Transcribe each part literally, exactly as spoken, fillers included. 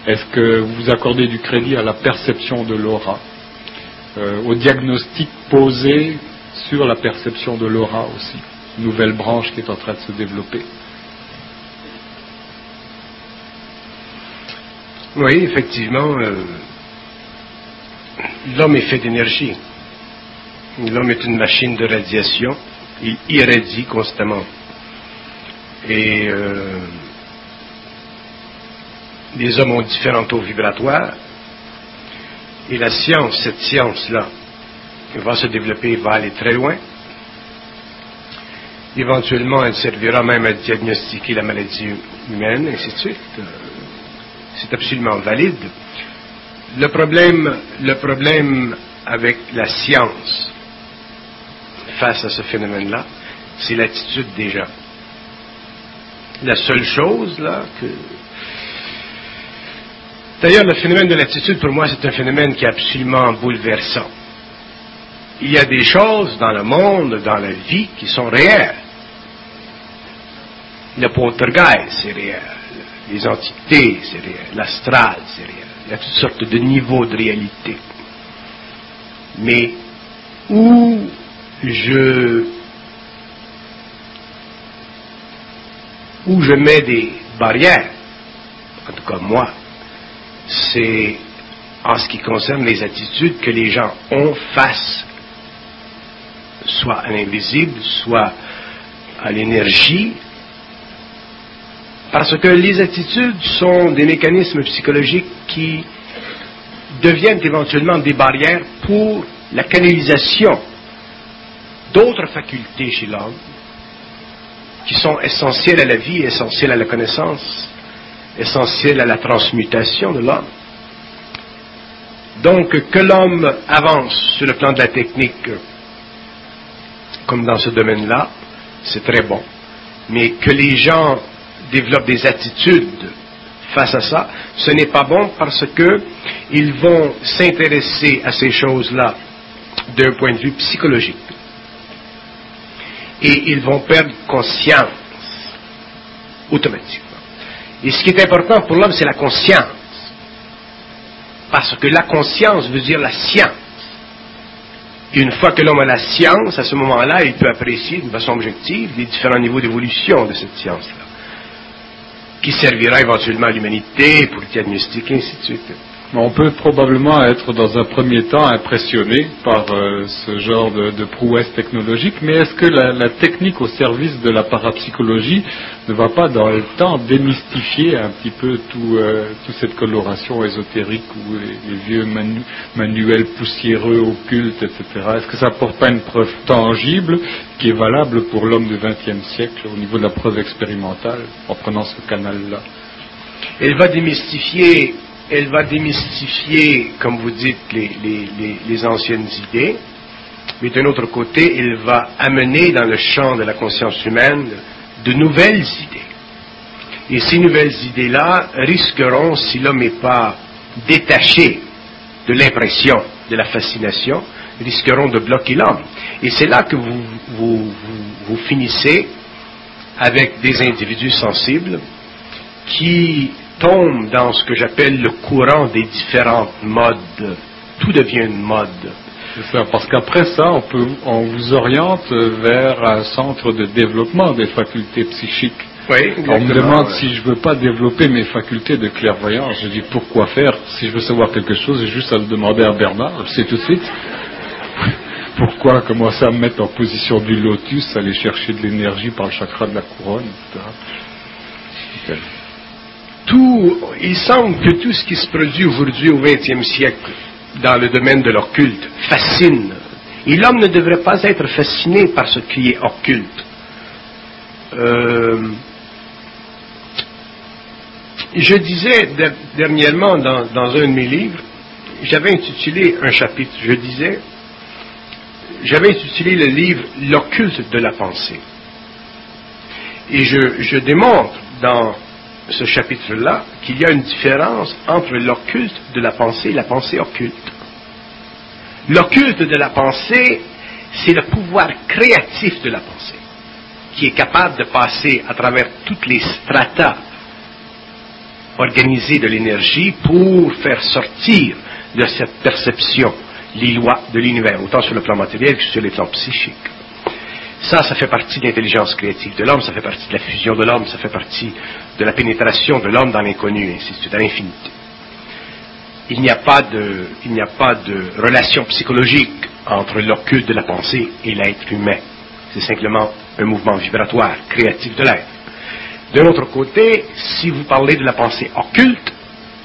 Est-ce que vous accordez du crédit à la perception de l'aura, euh, au diagnostic posé sur la perception de l'aura aussi, nouvelle branche qui est en train de se développer? Oui, effectivement, euh, l'homme est fait d'énergie. L'homme est une machine de radiation. Il irradie constamment. Et euh, les hommes ont différents taux vibratoires. Et la science, cette science-là, va se développer, va aller très loin. Éventuellement, elle servira même à diagnostiquer la maladie humaine, et ainsi de suite. C'est absolument valide. Le problème, le problème avec la science face à ce phénomène-là, c'est l'attitude des gens. La seule chose, là, que... D'ailleurs, le phénomène de l'attitude, pour moi, c'est un phénomène qui est absolument bouleversant. Il y a des choses dans le monde, dans la vie, qui sont réelles. Le poltergeist, c'est réel. Les entités, c'est réel. L'astral, c'est réel. Il y a toutes sortes de niveaux de réalité. Mais où je où je mets des barrières, en tout cas moi, c'est en ce qui concerne les attitudes que les gens ont face soit à l'invisible, soit à l'énergie, parce que les attitudes sont des mécanismes psychologiques qui deviennent éventuellement des barrières pour la canalisation d'autres facultés chez l'homme qui sont essentielles à la vie, essentielles à la connaissance, essentielles à la transmutation de l'homme. Donc, que l'homme avance sur le plan de la technique, comme dans ce domaine-là, c'est très bon. Mais que les gens développent des attitudes face à ça, ce n'est pas bon parce que ils vont s'intéresser à ces choses-là d'un point de vue psychologique. Et ils vont perdre conscience automatiquement. Et ce qui est important pour l'homme, c'est la conscience. Parce que la conscience veut dire la science. Et une fois que l'homme a la science, à ce moment-là, il peut apprécier d'une façon objective les différents niveaux d'évolution de cette science-là, qui servira éventuellement à l'humanité pour diagnostiquer, ainsi de suite. On peut probablement être dans un premier temps impressionné par euh, ce genre de, de prouesse technologique, mais est-ce que la, la technique au service de la parapsychologie ne va pas dans le temps démystifier un petit peu tout, euh, toute cette coloration ésotérique ou les, les vieux manu, manuels poussiéreux, occultes, et cetera. Est-ce que ça n'apporte pas une preuve tangible qui est valable pour l'homme du vingtième siècle au niveau de la preuve expérimentale en prenant ce canal-là? Elle va démystifier Elle va démystifier, comme vous dites, les, les, les, les anciennes idées, mais d'un autre côté, elle va amener dans le champ de la conscience humaine de nouvelles idées. Et ces nouvelles idées-là risqueront, si l'homme n'est pas détaché de l'impression, de la fascination, risqueront de bloquer l'homme. Et c'est là que vous, vous, vous, vous finissez avec des individus sensibles qui tombe dans ce que j'appelle le courant des différentes modes. Tout devient une mode. C'est ça, parce qu'après ça, on, peut, on vous oriente vers un centre de développement des facultés psychiques. Oui, exactement. On me demande ouais. si je ne veux pas développer mes facultés de clairvoyance. Je dis pourquoi faire? Si je veux savoir quelque chose, j'ai juste à le demander à Bernard, je sais tout de suite. Pourquoi commencer à me mettre en position du lotus, aller chercher de l'énergie par le chakra de la couronne, et cetera. Okay. Tout, il semble que tout ce qui se produit aujourd'hui au vingtième siècle dans le domaine de l'occulte fascine. Et l'homme ne devrait pas être fasciné par ce qui est occulte. Euh, je disais de, dernièrement dans, dans un de mes livres, j'avais intitulé un chapitre, je disais, j'avais intitulé le livre « L'occulte de la pensée ». Et je, je démontre dans ce chapitre-là qu'il y a une différence entre l'occulte de la pensée et la pensée occulte. L'occulte de la pensée, c'est le pouvoir créatif de la pensée, qui est capable de passer à travers toutes les stratas organiser de l'énergie pour faire sortir de cette perception les lois de l'univers, autant sur le plan matériel que sur le plan psychique. Ça, ça fait partie de l'intelligence créative de l'homme, ça fait partie de la fusion de l'homme, ça fait partie de la pénétration de l'homme dans l'inconnu, et ainsi de suite, à l'infinité. Il n'y a pas de, il n'y a pas de relation psychologique entre l'occulte de la pensée et l'être humain. C'est simplement un mouvement vibratoire, créatif de l'être. De l'autre côté, si vous parlez de la pensée occulte,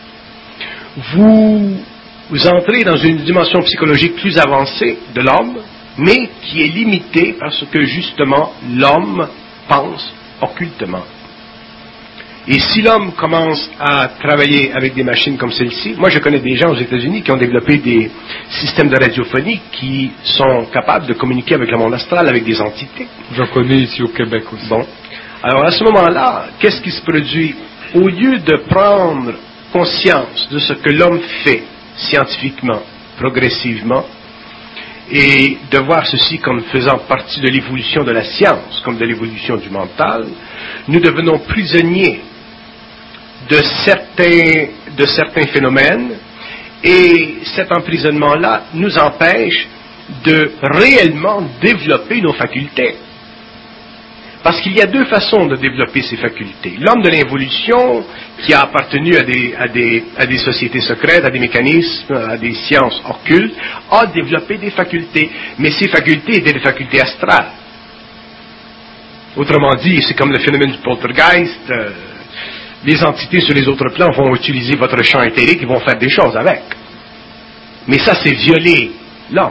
vous, vous entrez dans une dimension psychologique plus avancée de l'homme, mais qui est limitée parce que justement l'homme pense occultement. Et si l'homme commence à travailler avec des machines comme celle-ci, moi je connais des gens aux États-Unis qui ont développé des systèmes de radiophonie qui sont capables de communiquer avec le monde astral, avec des entités. J'en connais ici au Québec aussi. Bon. Alors à ce moment-là, qu'est-ce qui se produit? Au lieu de prendre conscience de ce que l'homme fait scientifiquement, progressivement, et de voir ceci comme faisant partie de l'évolution de la science, comme de l'évolution du mental, nous devenons prisonniers de certains, de certains phénomènes, et cet emprisonnement-là nous empêche de réellement développer nos facultés. Parce qu'il y a deux façons de développer ces facultés. L'homme de l'involution, qui a appartenu à des, à, des, à des sociétés secrètes, à des mécanismes, à des sciences occultes, a développé des facultés. Mais ces facultés étaient des facultés astrales. Autrement dit, c'est comme le phénomène du poltergeist. Euh, les entités sur les autres plans vont utiliser votre champ éthérique et vont faire des choses avec. Mais ça, c'est violer l'homme.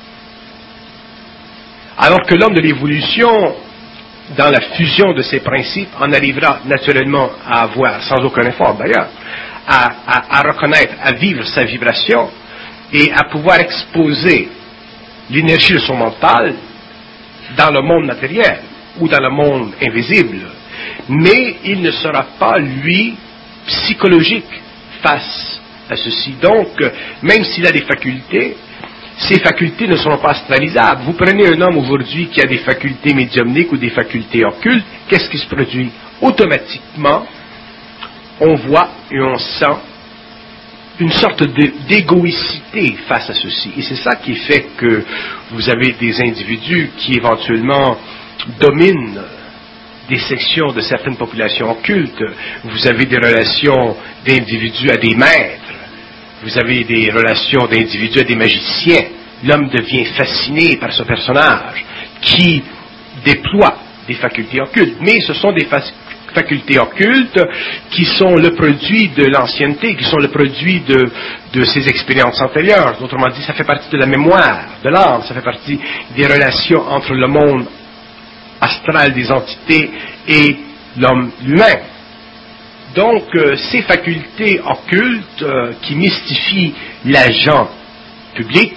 Alors que l'homme de l'évolution, dans la fusion de ces principes, en arrivera naturellement à avoir, sans aucun effort d'ailleurs, à, à, à reconnaître, à vivre sa vibration et à pouvoir exposer l'énergie de son mental dans le monde matériel ou dans le monde invisible. Mais il ne sera pas, lui, psychologique face à ceci. Donc, même s'il a des facultés, ces facultés ne seront pas astralisables. Vous prenez un homme aujourd'hui qui a des facultés médiumniques ou des facultés occultes, qu'est-ce qui se produit? Automatiquement, on voit et on sent une sorte de, d'égoïcité face à ceci. Et c'est ça qui fait que vous avez des individus qui éventuellement dominent des sections de certaines populations occultes. Vous avez des relations d'individus à des maîtres. Vous avez des relations d'individus à des magiciens. L'homme devient fasciné par ce personnage qui déploie des facultés occultes. Mais ce sont des fa- facultés occultes qui sont le produit de l'ancienneté, qui sont le produit de, de ses expériences antérieures. Autrement dit, ça fait partie de la mémoire, de l'âme, ça fait partie des relations entre le monde astral des entités et l'homme lui-même. Donc, euh, ces facultés occultes euh, qui mystifient l'agent public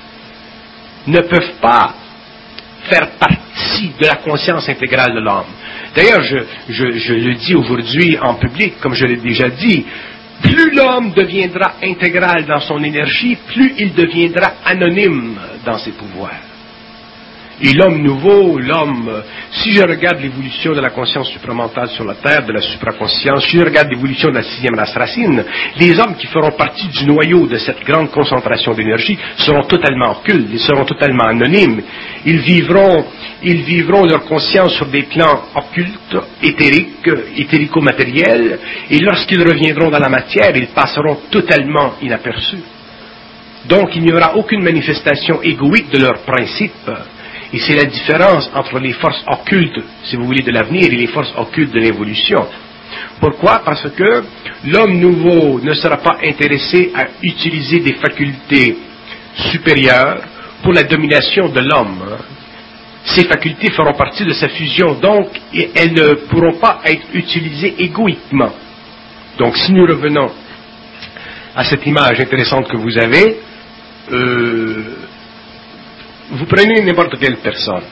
ne peuvent pas faire partie de la conscience intégrale de l'homme. D'ailleurs, je, je, je le dis aujourd'hui en public, comme je l'ai déjà dit, plus l'homme deviendra intégral dans son énergie, plus il deviendra anonyme dans ses pouvoirs. Et l'homme nouveau, l'homme, si je regarde l'évolution de la conscience supramentale sur la Terre, de la supraconscience, si je regarde l'évolution de la sixième race racine, les hommes qui feront partie du noyau de cette grande concentration d'énergie seront totalement occultes, ils seront totalement anonymes. Ils vivront, ils vivront leur conscience sur des plans occultes, éthériques, éthérico-matériels, et lorsqu'ils reviendront dans la matière, ils passeront totalement inaperçus. Donc il n'y aura aucune manifestation égoïque de leurs principes. Et c'est la différence entre les forces occultes, si vous voulez, de l'avenir et les forces occultes de l'évolution. Pourquoi? Parce que l'homme nouveau ne sera pas intéressé à utiliser des facultés supérieures pour la domination de l'homme. Ces facultés feront partie de sa fusion, donc elles ne pourront pas être utilisées égoïquement. Donc si nous revenons à cette image intéressante que vous avez, euh, vous prenez n'importe quelle personne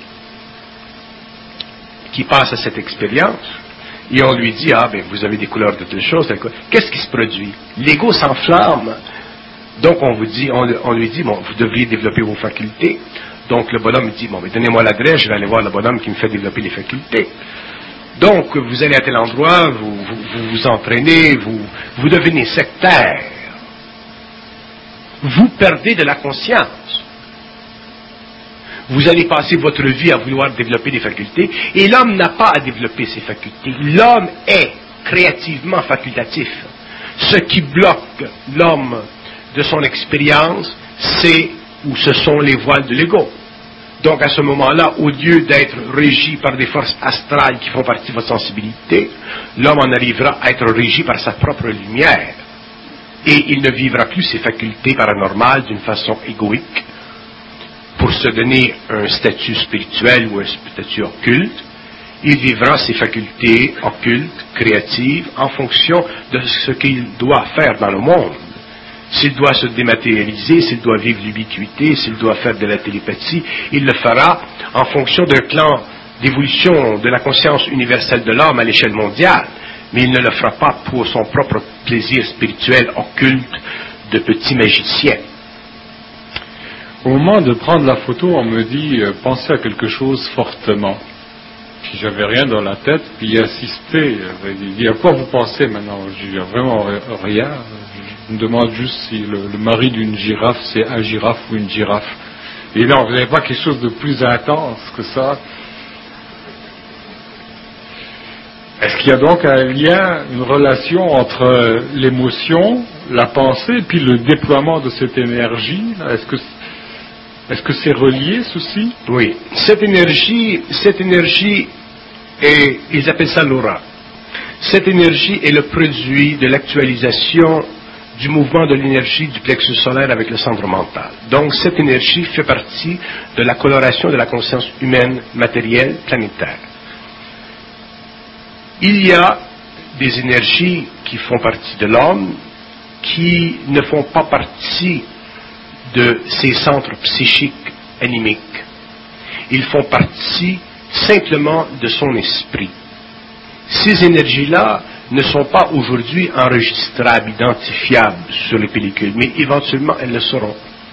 qui passe à cette expérience et on lui dit, ah ben vous avez des couleurs de telle chose, telle chose. Qu'est-ce qui se produit? L'ego s'enflamme. Donc on vous dit, on, on lui dit, bon, vous devriez développer vos facultés. Donc le bonhomme dit, bon, mais donnez-moi l'adresse, je vais aller voir le bonhomme qui me fait développer les facultés. Donc, vous allez à tel endroit, vous vous, vous, vous entraînez, vous, vous devenez sectaire. Vous perdez de la conscience. Vous allez passer votre vie à vouloir développer des facultés, et l'homme n'a pas à développer ses facultés. L'homme est créativement facultatif. Ce qui bloque l'homme de son expérience, c'est ou ce sont les voiles de l'ego. Donc à ce moment-là, au lieu d'être régi par des forces astrales qui font partie de votre sensibilité, l'homme en arrivera à être régi par sa propre lumière. Et il ne vivra plus ses facultés paranormales d'une façon égoïque pour se donner un statut spirituel ou un statut occulte. Il vivra ses facultés occultes, créatives, en fonction de ce qu'il doit faire dans le monde. S'il doit se dématérialiser, s'il doit vivre l'ubiquité, s'il doit faire de la télépathie, il le fera en fonction d'un plan d'évolution de la conscience universelle de l'homme à l'échelle mondiale. Mais il ne le fera pas pour son propre plaisir spirituel occulte de petit magicien. Au moment de prendre la photo, on me dit euh, pensez à quelque chose fortement. Puis j'avais rien dans la tête, puis il assisté, il dit à quoi vous pensez maintenant? Je dis vraiment rien. Je me demande juste si le, le mari d'une girafe c'est un girafe ou une girafe. Et non, vous n'avez pas quelque chose de plus intense que ça? Est-ce qu'il y a donc un lien, une relation entre l'émotion, la pensée, puis le déploiement de cette énergie? Est-ce que est-ce que c'est relié, ceci? Oui. Cette énergie, cette énergie est, ils appellent ça l'aura. Cette énergie est le produit de l'actualisation du mouvement de l'énergie du plexus solaire avec le centre mental. Donc cette énergie fait partie de la coloration de la conscience humaine, matérielle, planétaire. Il y a des énergies qui font partie de l'homme qui ne font pas partie de ces centres psychiques animiques. Ils font partie simplement de son esprit. Ces énergies-là ne sont pas aujourd'hui enregistrables, identifiables sur les pellicules, mais éventuellement elles le seront.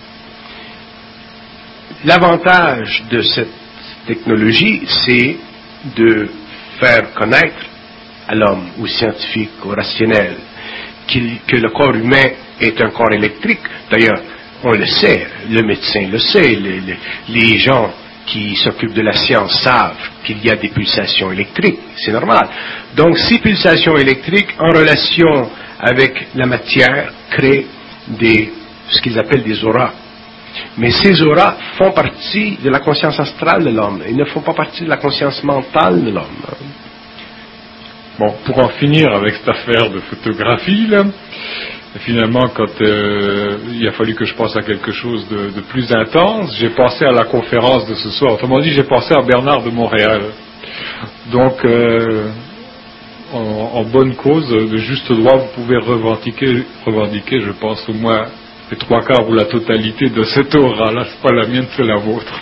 L'avantage de cette technologie, c'est de faire connaître à l'homme, aux scientifiques, aux rationnels, qu'il, que le corps humain est un corps électrique. D'ailleurs, on le sait, le médecin le sait, les, les, les gens qui s'occupent de la science savent qu'il y a des pulsations électriques, c'est normal. Donc ces pulsations électriques en relation avec la matière créent des, ce qu'ils appellent des auras. Mais ces auras font partie de la conscience astrale de l'homme, ils ne font pas partie de la conscience mentale de l'homme. Bon, pour en finir avec cette affaire de photographie, là, finalement, quand euh, il a fallu que je pense à quelque chose de, de plus intense, j'ai pensé à la conférence de ce soir. Autrement dit, j'ai pensé à Bernard de Montréal. Donc, euh, en, en bonne cause, de juste droit, vous pouvez revendiquer, revendiquer, je pense, au moins les trois quarts ou la totalité de cette aura-là. C'est pas la mienne, c'est la vôtre.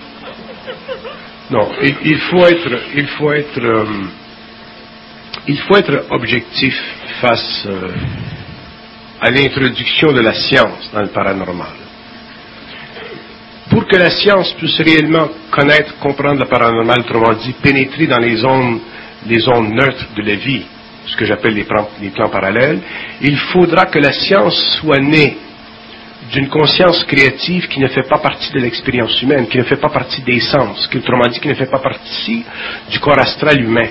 Non, il, il faut être, il faut être, euh, il faut être objectif face euh, à l'introduction de la science dans le paranormal. Pour que la science puisse réellement connaître, comprendre le paranormal, autrement dit, pénétrer dans les zones, les zones neutres de la vie, ce que j'appelle les plans, les plans parallèles, il faudra que la science soit née d'une conscience créative qui ne fait pas partie de l'expérience humaine, qui ne fait pas partie des sens, qui, autrement dit, qui ne fait pas partie du corps astral humain.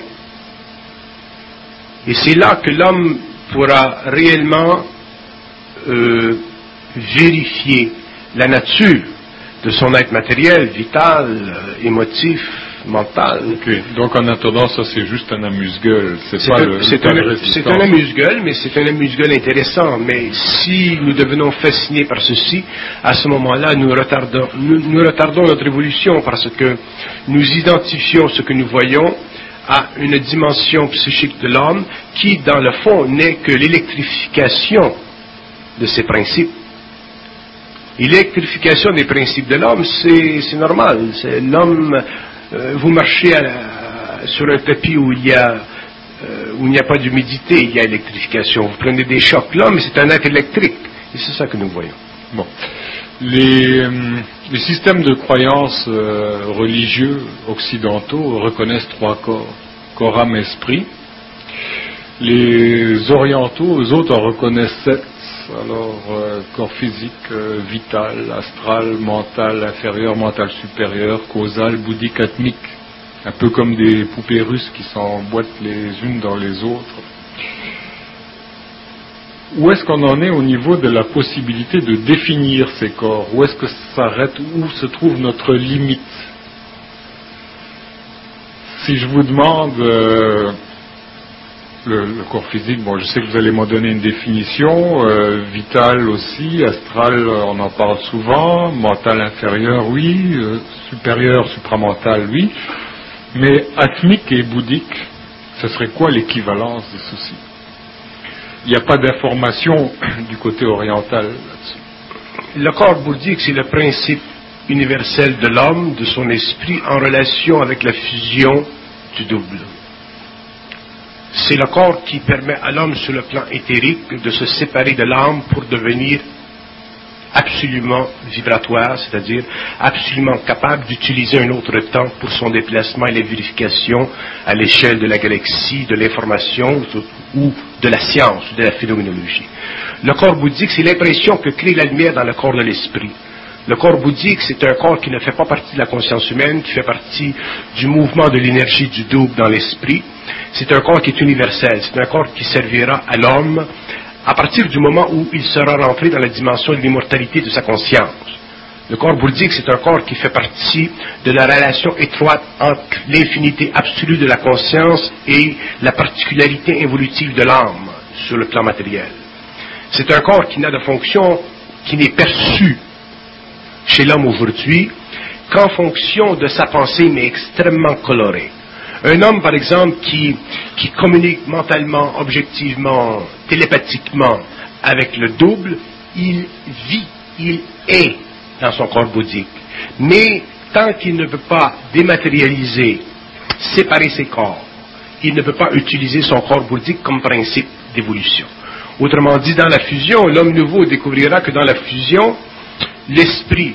Et c'est là que l'homme pourra réellement euh, vérifier la nature de son être matériel, vital, euh, émotif, mental. Okay. Donc en attendant, ça c'est juste un amuse-gueule. C'est, c'est, pas un, le, c'est, pas un, c'est un amuse-gueule, mais c'est un amuse-gueule intéressant. Mais si nous devenons fascinés par ceci, à ce moment-là, nous retardons, nous, nous retardons notre évolution parce que nous identifions ce que nous voyons à une dimension psychique de l'homme qui, dans le fond, n'est que l'électrification de ses principes. Et l'électrification des principes de l'homme, c'est, c'est normal. C'est l'homme, euh, vous marchez à la, sur un tapis où il y a, euh, où il n'y a pas d'humidité, il y a électrification. Vous prenez des chocs. L'homme, c'est un être électrique. Et c'est ça que nous voyons. Bon. Les, euh, les systèmes de croyances euh, religieux occidentaux reconnaissent trois corps. corps, âme, esprit. Les orientaux, eux autres, en reconnaissent sept. Alors, euh, corps physique, euh, vital, astral, mental, inférieur, mental supérieur, causal, bouddhique, atmique. Un peu comme des poupées russes qui s'emboîtent les unes dans les autres. Où est-ce qu'on en est au niveau de la possibilité de définir ces corps? Où est-ce que ça s'arrête? Où se trouve notre limite? Si je vous demande euh, le, le corps physique, bon, je sais que vous allez m'en donner une définition, euh, vital aussi, astral, on en parle souvent, mental inférieur, oui, euh, supérieur, supramental, oui, mais atmique et bouddhique, ce serait quoi l'équivalence de ceci? Il n'y a pas d'information du côté oriental là-dessus. Le corps bouddhique, c'est le principe universel de l'homme, de son esprit, en relation avec la fusion du double. C'est le corps qui permet à l'homme, sur le plan éthérique, de se séparer de l'âme pour devenir absolument vibratoire, c'est-à-dire absolument capable d'utiliser un autre temps pour son déplacement et les vérifications à l'échelle de la galaxie, de l'information ou de la science, ou de la phénoménologie. Le corps bouddhique, c'est l'impression que crée la lumière dans le corps de l'esprit. Le corps bouddhique, c'est un corps qui ne fait pas partie de la conscience humaine, qui fait partie du mouvement de l'énergie du double dans l'esprit. C'est un corps qui est universel, c'est un corps qui servira à l'homme à partir du moment où il sera rentré dans la dimension de l'immortalité de sa conscience. Le corps bouddhique, c'est un corps qui fait partie de la relation étroite entre l'infinité absolue de la conscience et la particularité évolutive de l'âme sur le plan matériel. C'est un corps qui n'a de fonction, qui n'est perçu chez l'homme aujourd'hui qu'en fonction de sa pensée, mais extrêmement colorée. Un homme, par exemple, qui, qui communique mentalement, objectivement, télépathiquement avec le double, il vit, il est dans son corps bouddhique. Mais tant qu'il ne peut pas dématérialiser, séparer ses corps, il ne peut pas utiliser son corps bouddhique comme principe d'évolution. Autrement dit, dans la fusion, l'homme nouveau découvrira que dans la fusion, l'esprit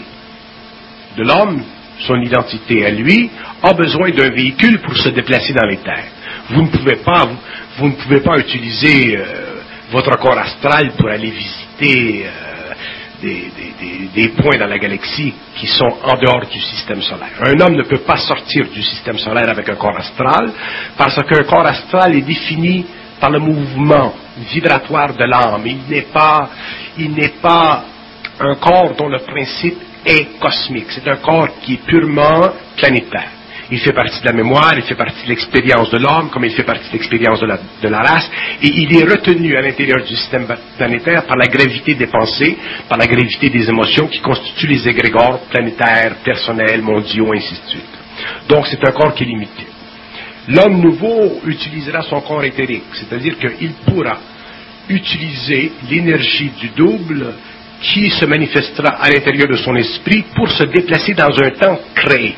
de l'homme, son identité à lui, a besoin d'un véhicule pour se déplacer dans les terres. Vous ne pouvez pas, vous, vous ne pouvez pas utiliser euh, votre corps astral pour aller visiter euh, des, des, des, des points dans la galaxie qui sont en dehors du système solaire. Un homme ne peut pas sortir du système solaire avec un corps astral, parce qu'un corps astral est défini par le mouvement vibratoire de l'âme. Il n'est pas, il n'est pas un corps dont le principe est cosmique. C'est un corps qui est purement planétaire. Il fait partie de la mémoire, il fait partie de l'expérience de l'homme, comme il fait partie de l'expérience de la, de la race, et il est retenu à l'intérieur du système planétaire par la gravité des pensées, par la gravité des émotions qui constituent les égrégores planétaires, personnels, mondiaux, ainsi de suite. Donc c'est un corps qui est limité. L'homme nouveau utilisera son corps éthérique, c'est-à-dire qu'il pourra utiliser l'énergie du double qui se manifestera à l'intérieur de son esprit pour se déplacer dans un temps créé.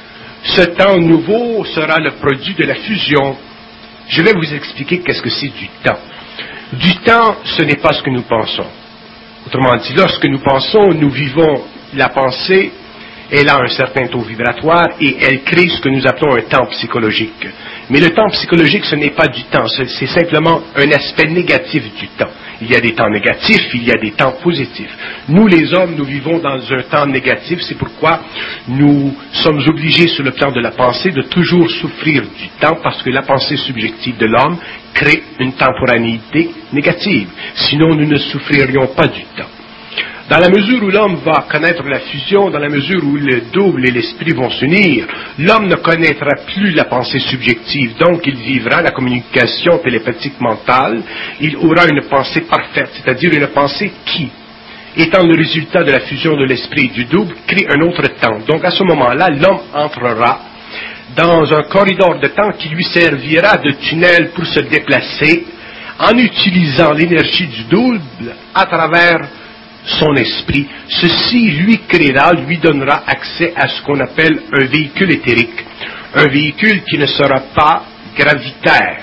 Ce temps nouveau sera le produit de la fusion. Je vais vous expliquer qu'est-ce que c'est du temps. Du temps, ce n'est pas ce que nous pensons. Autrement dit, lorsque nous pensons, nous vivons la pensée, elle a un certain taux vibratoire et elle crée ce que nous appelons un temps psychologique. Mais le temps psychologique, ce n'est pas du temps, c'est simplement un aspect négatif du temps. Il y a des temps négatifs, il y a des temps positifs. Nous, les hommes, nous vivons dans un temps négatif, c'est pourquoi nous sommes obligés, sur le plan de la pensée, de toujours souffrir du temps, parce que la pensée subjective de l'homme crée une temporalité négative. Sinon, nous ne souffririons pas du temps. Dans la mesure où l'homme va connaître la fusion, dans la mesure où le double et l'esprit vont s'unir, l'homme ne connaîtra plus la pensée subjective, donc il vivra la communication télépathique mentale, il aura une pensée parfaite, c'est-à-dire une pensée qui, étant le résultat de la fusion de l'esprit et du double, crée un autre temps. Donc à ce moment-là, l'homme entrera dans un corridor de temps qui lui servira de tunnel pour se déplacer en utilisant l'énergie du double à travers son esprit. Ceci lui créera, lui donnera accès à ce qu'on appelle un véhicule éthérique. Un véhicule qui ne sera pas gravitaire.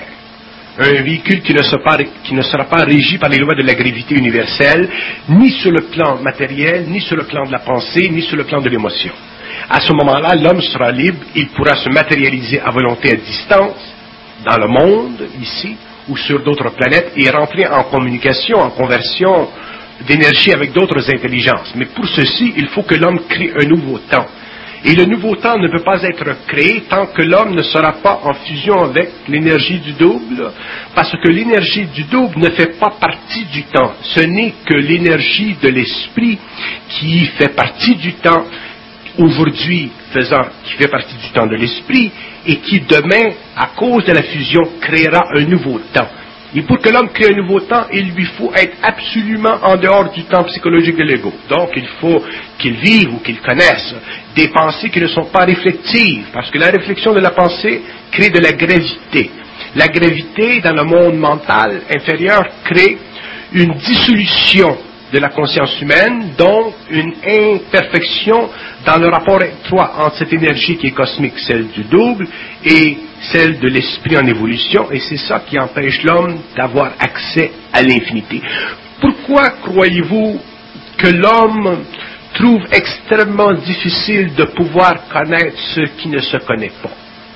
Un véhicule qui ne sera pas, qui ne sera pas régi par les lois de la gravité universelle, ni sur le plan matériel, ni sur le plan de la pensée, ni sur le plan de l'émotion. À ce moment-là, l'homme sera libre, il pourra se matérialiser à volonté à distance, dans le monde, ici, ou sur d'autres planètes, et rentrer en communication, en conversion d'énergie avec d'autres intelligences. Mais pour ceci, il faut que l'homme crée un nouveau temps. Et le nouveau temps ne peut pas être créé tant que l'homme ne sera pas en fusion avec l'énergie du double, parce que l'énergie du double ne fait pas partie du temps. Ce n'est que l'énergie de l'esprit qui fait partie du temps, aujourd'hui faisant, qui fait partie du temps de l'esprit, et qui demain, à cause de la fusion, créera un nouveau temps. Et pour que l'homme crée un nouveau temps, il lui faut être absolument en dehors du temps psychologique de l'ego. Donc, il faut qu'il vive ou qu'il connaisse des pensées qui ne sont pas réflexives, parce que la réflexion de la pensée crée de la gravité. La gravité, dans le monde mental inférieur, crée une dissolution de la conscience humaine, donc une imperfection dans le rapport étroit entre cette énergie qui est cosmique, celle du double, et celle de l'esprit en évolution, et c'est ça qui empêche l'homme d'avoir accès à l'infinité. Pourquoi croyez-vous que l'homme trouve extrêmement difficile de pouvoir connaître ce qui ne se connaît pas?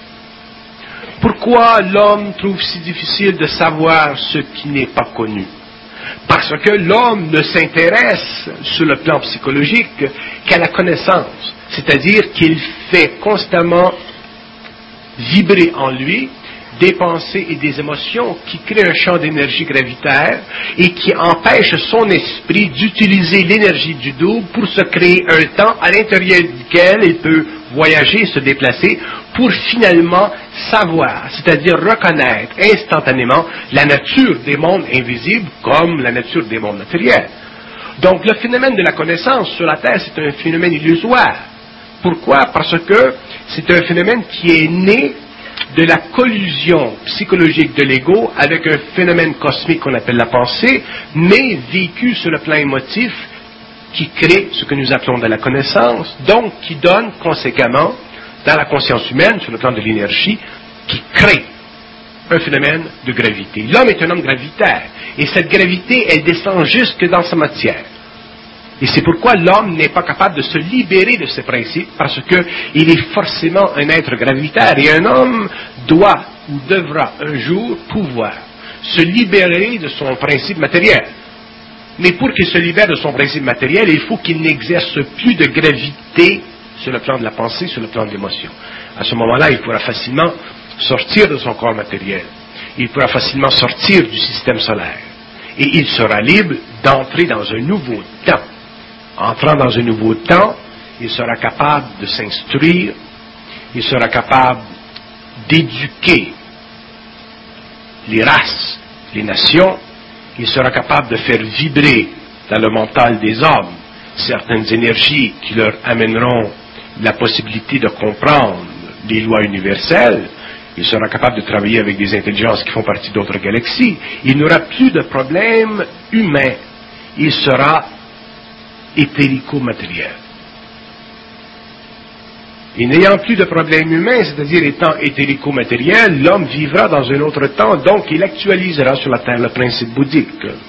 Pourquoi l'homme trouve si difficile de savoir ce qui n'est pas connu? Parce que l'homme ne s'intéresse sur le plan psychologique qu'à la connaissance, c'est-à-dire qu'il fait constamment vibrer en lui des pensées et des émotions qui créent un champ d'énergie gravitaire et qui empêchent son esprit d'utiliser l'énergie du double pour se créer un temps à l'intérieur duquel il peut voyager, se déplacer, pour finalement savoir, c'est-à-dire reconnaître instantanément la nature des mondes invisibles comme la nature des mondes matériels. Donc le phénomène de la connaissance sur la Terre, c'est un phénomène illusoire. Pourquoi? Parce que c'est un phénomène qui est né de la collusion psychologique de l'ego avec un phénomène cosmique qu'on appelle la pensée, mais vécu sur le plan émotif, qui crée ce que nous appelons de la connaissance, donc qui donne conséquemment, dans la conscience humaine, sur le plan de l'énergie, qui crée un phénomène de gravité. L'homme est un homme gravitaire, et cette gravité, elle descend jusque dans sa matière. Et c'est pourquoi l'homme n'est pas capable de se libérer de ces principes, parce qu'il est forcément un être gravitaire, et un homme doit ou devra un jour pouvoir se libérer de son principe matériel. Mais pour qu'il se libère de son principe matériel, il faut qu'il n'exerce plus de gravité sur le plan de la pensée, sur le plan de l'émotion. À ce moment-là, il pourra facilement sortir de son corps matériel. Il pourra facilement sortir du système solaire. Et il sera libre d'entrer dans un nouveau temps. Entrant dans un nouveau temps, il sera capable de s'instruire, il sera capable d'éduquer les races, les nations, il sera capable de faire vibrer dans le mental des hommes certaines énergies qui leur amèneront la possibilité de comprendre les lois universelles. Il sera capable de travailler avec des intelligences qui font partie d'autres galaxies. Il n'aura plus de problèmes humains. Il sera éthérico-matériel. Et n'ayant plus de problèmes humains, c'est-à-dire étant éthérico-matériel, l'homme vivra dans un autre temps, donc il actualisera sur la Terre le principe bouddhique.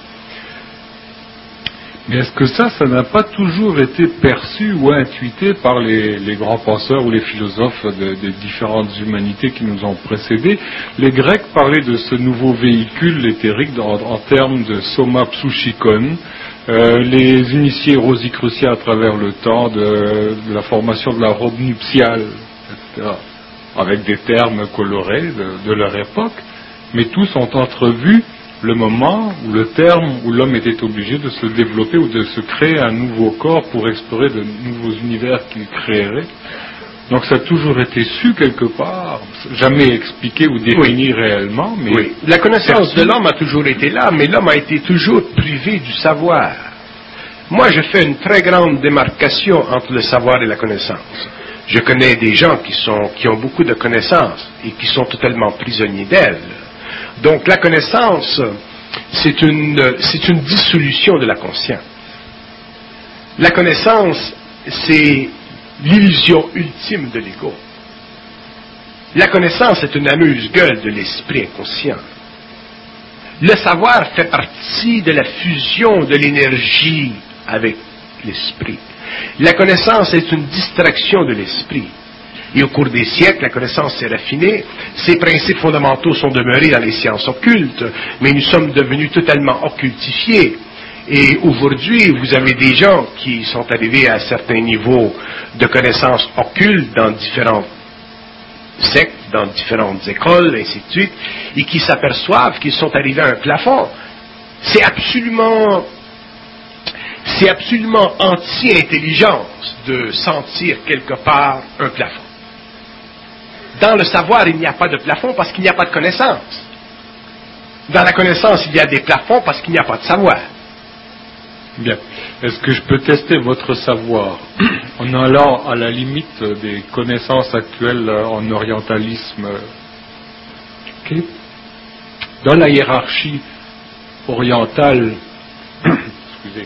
Mais est-ce que ça, ça n'a pas toujours été perçu ou intuité par les, les grands penseurs ou les philosophes de, des différentes humanités qui nous ont précédés? Les Grecs parlaient de ce nouveau véhicule éthérique en, en termes de soma psuchikon. Euh, les initiés rosicruciens à travers le temps de, de la formation de la robe nuptiale, et cetera, avec des termes colorés de, de leur époque, mais tous ont entrevu le moment où le terme où l'homme était obligé de se développer ou de se créer un nouveau corps pour explorer de nouveaux univers qu'il créerait. Donc ça a toujours été su quelque part, jamais expliqué ou défini oui. réellement. Mais oui. La connaissance de l'homme a toujours été là, mais l'homme a été toujours privé du savoir. Moi, je fais une très grande démarcation entre le savoir et la connaissance. Je connais des gens qui, sont, qui ont beaucoup de connaissances et qui sont totalement prisonniers d'elles. Donc la connaissance, c'est une, c'est une dissolution de la conscience. La connaissance, c'est l'illusion ultime de l'ego. La connaissance est une amuse-gueule de l'esprit inconscient. Le savoir fait partie de la fusion de l'énergie avec l'esprit. La connaissance est une distraction de l'esprit. Et au cours des siècles, la connaissance s'est raffinée. Ces principes fondamentaux sont demeurés dans les sciences occultes, mais nous sommes devenus totalement occultifiés. Et aujourd'hui, vous avez des gens qui sont arrivés à certains niveaux de connaissances occultes dans différents sectes, dans différentes écoles, ainsi de suite, et qui s'aperçoivent qu'ils sont arrivés à un plafond. C'est absolument, c'est absolument anti-intelligence de sentir quelque part un plafond. Dans le savoir, il n'y a pas de plafond parce qu'il n'y a pas de connaissance. Dans la connaissance, il y a des plafonds parce qu'il n'y a pas de savoir. Bien. Est-ce que je peux tester votre savoir en allant à la limite des connaissances actuelles en orientalisme? Okay. Dans la hiérarchie orientale, excusez,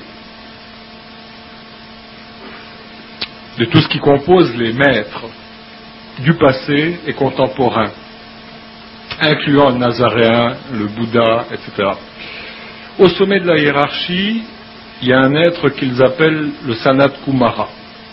de tout ce qui compose les maîtres du passé et contemporain, incluant le Nazaréen, le Bouddha, et cetera. Au sommet de la hiérarchie, il y a un être qu'ils appellent le Sanat Kumara.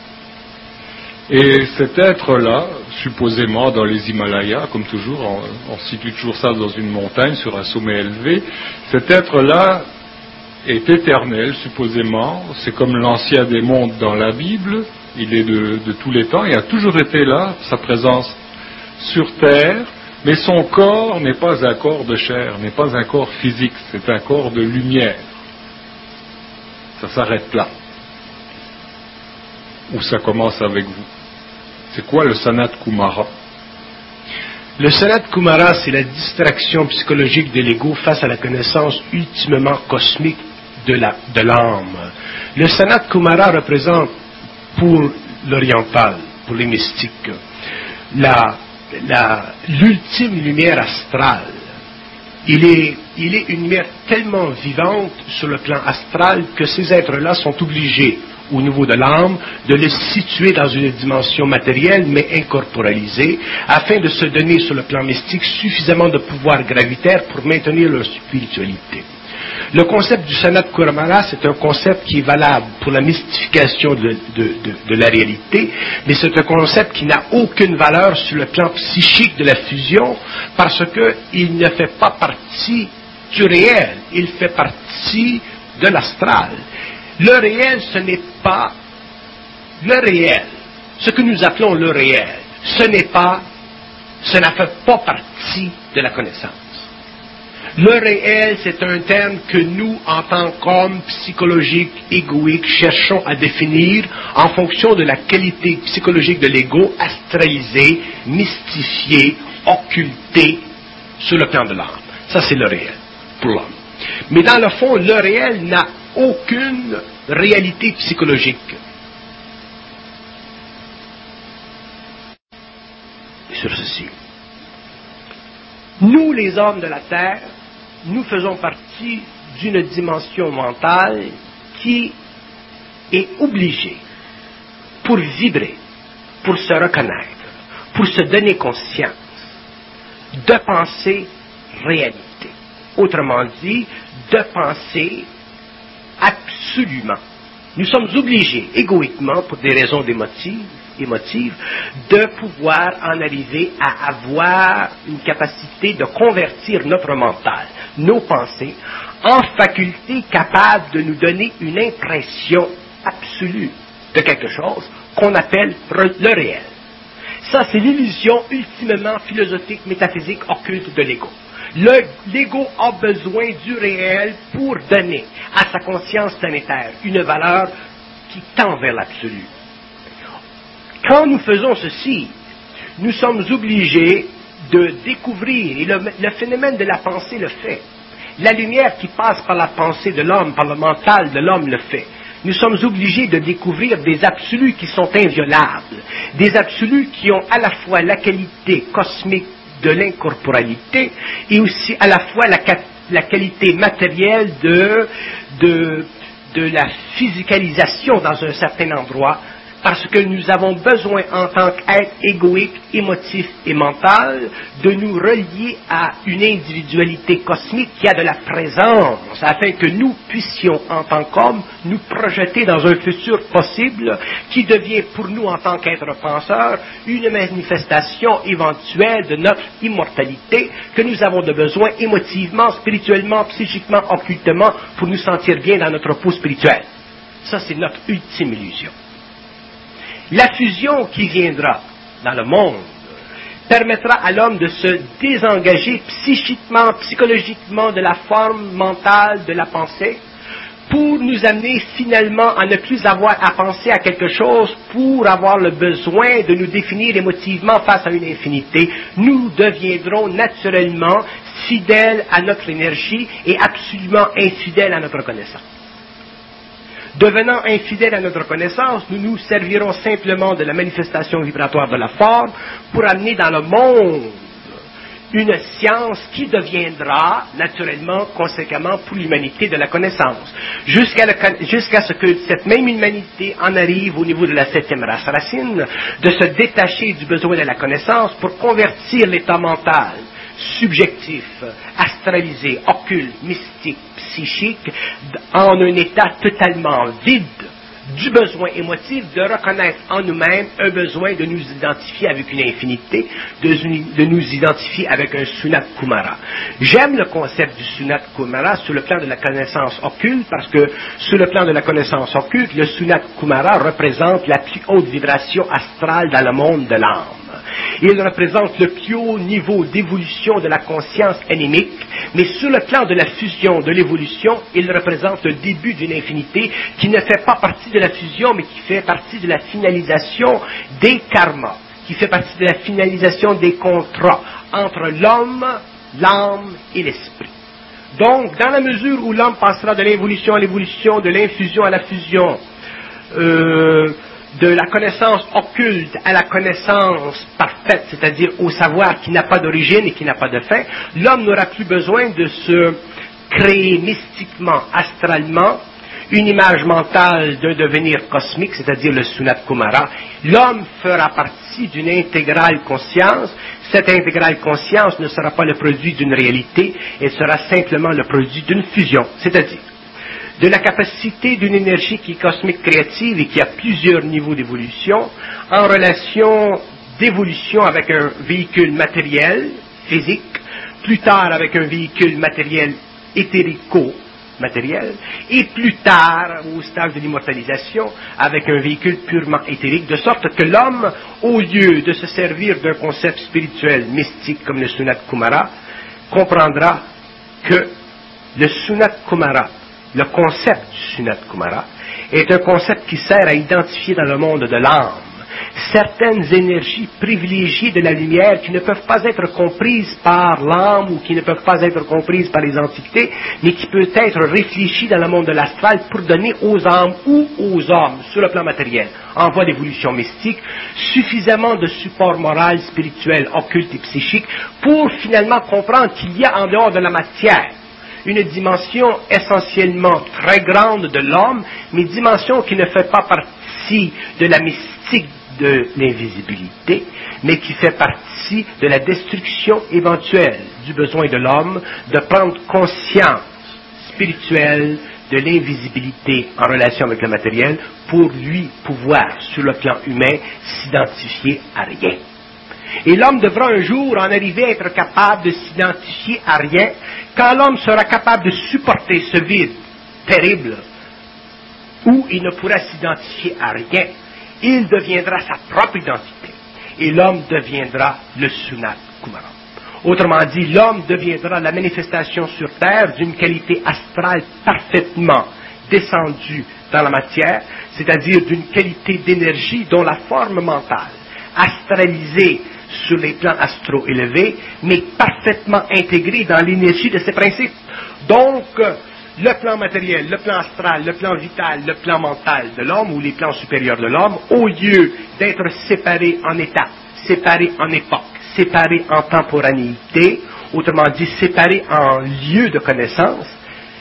Et cet être-là, supposément dans les Himalayas, comme toujours, on, on situe toujours ça dans une montagne, sur un sommet élevé, cet être-là est éternel, supposément, c'est comme l'ancien des mondes dans la Bible, il est de, de tous les temps, il a toujours été là, sa présence sur terre, mais son corps n'est pas un corps de chair, n'est pas un corps physique, c'est un corps de lumière. Ça s'arrête là. Ou ça commence avec vous. C'est quoi le Sanat Kumara? Le Sanat Kumara, c'est la distraction psychologique de l'ego face à la connaissance ultimement cosmique de, la, de l'âme. Le Sanat Kumara représente pour l'oriental, pour les mystiques, la, la, l'ultime lumière astrale. Il est, il est une lumière tellement vivante sur le plan astral que ces êtres-là sont obligés, au niveau de l'âme, de le situer dans une dimension matérielle mais incorporalisée, afin de se donner sur le plan mystique suffisamment de pouvoir gravitaire pour maintenir leur spiritualité. Le concept du Sanat Kumara, c'est un concept qui est valable pour la mystification de, de, de, de la réalité, mais c'est un concept qui n'a aucune valeur sur le plan psychique de la fusion, parce qu'il ne fait pas partie du réel, il fait partie de l'astral. Le réel, ce n'est pas le réel. Ce que nous appelons le réel, ce n'est pas, ce n'a fait pas partie de la connaissance. Le réel, c'est un terme que nous, en tant qu'hommes psychologiques, égoïques, cherchons à définir en fonction de la qualité psychologique de l'ego, astralisé, mystifié, occulté sur le plan de l'âme. Ça, c'est le réel pour l'homme. Mais dans le fond, le réel n'a aucune réalité psychologique. Sur ceci. Nous, les hommes de la Terre, nous faisons partie d'une dimension mentale qui est obligée, pour vibrer, pour se reconnaître, pour se donner conscience, de penser réalité. Autrement dit, de penser absolument. Nous sommes obligés, égoïquement, pour des raisons d'émotives, émotives, de pouvoir en arriver à avoir une capacité de convertir notre mental, nos pensées, en faculté capable de nous donner une impression absolue de quelque chose qu'on appelle le réel. Ça, c'est l'illusion ultimement philosophique, métaphysique, occulte de l'ego. Le, l'ego a besoin du réel pour donner à sa conscience planétaire une valeur qui tend vers l'absolu. Quand nous faisons ceci, nous sommes obligés de découvrir, et le, le phénomène de la pensée le fait. La lumière qui passe par la pensée de l'homme, par le mental de l'homme le fait. Nous sommes obligés de découvrir des absolus qui sont inviolables, des absolus qui ont à la fois la qualité cosmique de l'incorporalité et aussi à la fois la, la qualité matérielle de, de, de la physicalisation dans un certain endroit parce que nous avons besoin, en tant qu'être égoïque, émotif et mental, de nous relier à une individualité cosmique qui a de la présence, afin que nous puissions, en tant qu'hommes, nous projeter dans un futur possible qui devient pour nous, en tant qu'être penseur, une manifestation éventuelle de notre immortalité que nous avons de besoin émotivement, spirituellement, psychiquement, occultement, pour nous sentir bien dans notre peau spirituelle. Ça, c'est notre ultime illusion. La fusion qui viendra dans le monde permettra à l'homme de se désengager psychiquement, psychologiquement de la forme mentale de la pensée pour nous amener finalement à ne plus avoir à penser à quelque chose pour avoir le besoin de nous définir émotivement face à une infinité. Nous deviendrons naturellement fidèles à notre énergie et absolument infidèles à notre connaissance. Devenant infidèles à notre connaissance, nous nous servirons simplement de la manifestation vibratoire de la forme pour amener dans le monde une science qui deviendra naturellement, conséquemment, pour l'humanité de la connaissance. Jusqu'à, le, jusqu'à ce que cette même humanité en arrive au niveau de la septième race racine, de se détacher du besoin de la connaissance pour convertir l'état mental subjectif, astralisé, occulte, mystique, psychique, en un état totalement vide du besoin émotif de reconnaître en nous-mêmes un besoin de nous identifier avec une infinité, de, de nous identifier avec un Sunat Kumara. J'aime le concept du Sunat Kumara sur le plan de la connaissance occulte parce que sur le plan de la connaissance occulte, le Sunat Kumara représente la plus haute vibration astrale dans le monde de l'âme. Il représente le plus haut niveau d'évolution de la conscience anémique, mais sur le plan de la fusion, de l'évolution, il représente le début d'une infinité qui ne fait pas partie de la fusion, mais qui fait partie de la finalisation des karmas, qui fait partie de la finalisation des contrats entre l'homme, l'âme et l'esprit. Donc, dans la mesure où l'homme passera de l'involution à l'évolution, de l'infusion à la fusion, euh, de la connaissance occulte à la connaissance parfaite, c'est-à-dire au savoir qui n'a pas d'origine et qui n'a pas de fin, l'homme n'aura plus besoin de se créer mystiquement, astralement, une image mentale d'un devenir cosmique, c'est-à-dire le Sunat Kumara. L'homme fera partie d'une intégrale conscience. Cette intégrale conscience ne sera pas le produit d'une réalité, elle sera simplement le produit d'une fusion, c'est-à-dire de la capacité d'une énergie qui est cosmique créative et qui a plusieurs niveaux d'évolution, en relation d'évolution avec un véhicule matériel, physique, plus tard avec un véhicule matériel éthérico-matériel, et plus tard, au stade de l'immortalisation, avec un véhicule purement éthérique, de sorte que l'homme, au lieu de se servir d'un concept spirituel mystique comme le Sunat Kumara, comprendra que le Sunat Kumara, le concept du Sunat Kumara, est un concept qui sert à identifier dans le monde de l'âme certaines énergies privilégiées de la lumière qui ne peuvent pas être comprises par l'âme ou qui ne peuvent pas être comprises par les antiquités, mais qui peuvent être réfléchies dans le monde de l'astral pour donner aux âmes ou aux hommes, sur le plan matériel, en voie d'évolution mystique, suffisamment de support moral, spirituel, occulte et psychique pour finalement comprendre qu'il y a en dehors de la matière une dimension essentiellement très grande de l'homme, mais dimension qui ne fait pas partie de la mystique de l'invisibilité, mais qui fait partie de la destruction éventuelle du besoin de l'homme de prendre conscience spirituelle de l'invisibilité en relation avec le matériel pour lui pouvoir, sur le plan humain, s'identifier à rien. Et l'homme devra un jour en arriver à être capable de s'identifier à rien, quand l'homme sera capable de supporter ce vide terrible, où il ne pourra s'identifier à rien, il deviendra sa propre identité. Et l'homme deviendra le Sunat Kumara. Autrement dit, l'homme deviendra la manifestation sur terre d'une qualité astrale parfaitement descendue dans la matière, c'est-à-dire d'une qualité d'énergie dont la forme mentale, astralisée sur les plans astro-élevés, mais parfaitement intégrée dans l'énergie de ses principes. Donc, le plan matériel, le plan astral, le plan vital, le plan mental de l'homme, ou les plans supérieurs de l'homme, au lieu d'être séparés en étapes, séparés en époques, séparés en temporanéité, autrement dit séparés en lieux de connaissance,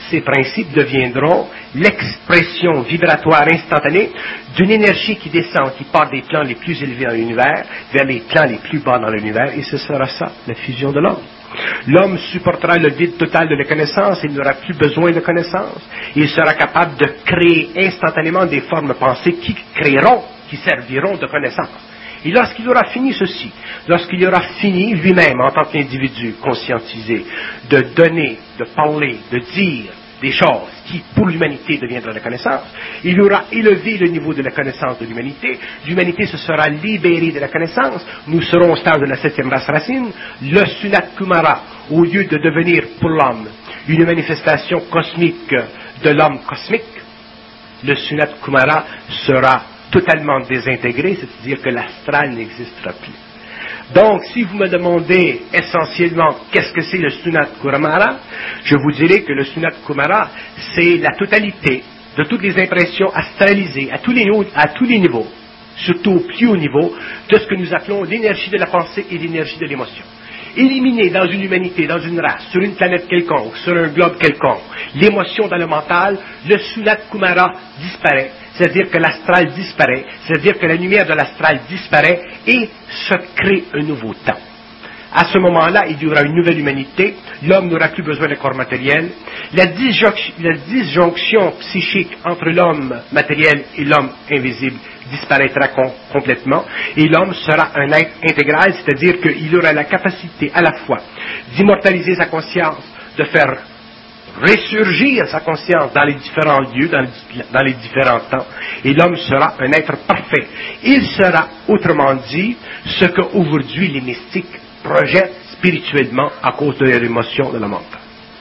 ces principes deviendront l'expression vibratoire instantanée d'une énergie qui descend, qui part des plans les plus élevés dans l'univers vers les plans les plus bas dans l'univers, et ce sera ça, la fusion de l'homme. L'homme supportera le vide total de la connaissance, il n'aura plus besoin de connaissance, il sera capable de créer instantanément des formes pensées qui créeront, qui serviront de connaissance. Et lorsqu'il aura fini ceci, lorsqu'il aura fini lui-même en tant qu'individu conscientisé de donner, de parler, de dire des choses qui pour l'humanité deviendront la connaissance, il aura élevé le niveau de la connaissance de l'humanité, l'humanité se sera libérée de la connaissance, nous serons au stade de la septième race racine, le Sunat Kumara, au lieu de devenir pour l'homme une manifestation cosmique de l'homme cosmique, le Sunat Kumara sera totalement désintégré, c'est-à-dire que l'astral n'existera plus. Donc, si vous me demandez essentiellement qu'est-ce que c'est le Sunat Kumara, je vous dirai que le Sunat Kumara, c'est la totalité de toutes les impressions astralisées à tous les, à tous les niveaux, surtout au plus haut niveau, de ce que nous appelons l'énergie de la pensée et l'énergie de l'émotion. Éliminer dans une humanité, dans une race, sur une planète quelconque, sur un globe quelconque, l'émotion dans le mental, le Sunat Kumara disparaît. C'est-à-dire que l'astral disparaît, c'est-à-dire que la lumière de l'astral disparaît et se crée un nouveau temps. À ce moment-là, il y aura une nouvelle humanité, l'homme n'aura plus besoin de corps matériel, la disjonction, la disjonction psychique entre l'homme matériel et l'homme invisible disparaîtra com- complètement, et l'homme sera un être intégral, c'est-à-dire qu'il aura la capacité à la fois d'immortaliser sa conscience, de faire ressurgir sa conscience dans les différents lieux, dans les, dans les différents temps, et l'homme sera un être parfait. Il sera, autrement dit, ce qu'aujourd'hui les mystiques projettent spirituellement à cause de leur émotion de la mental.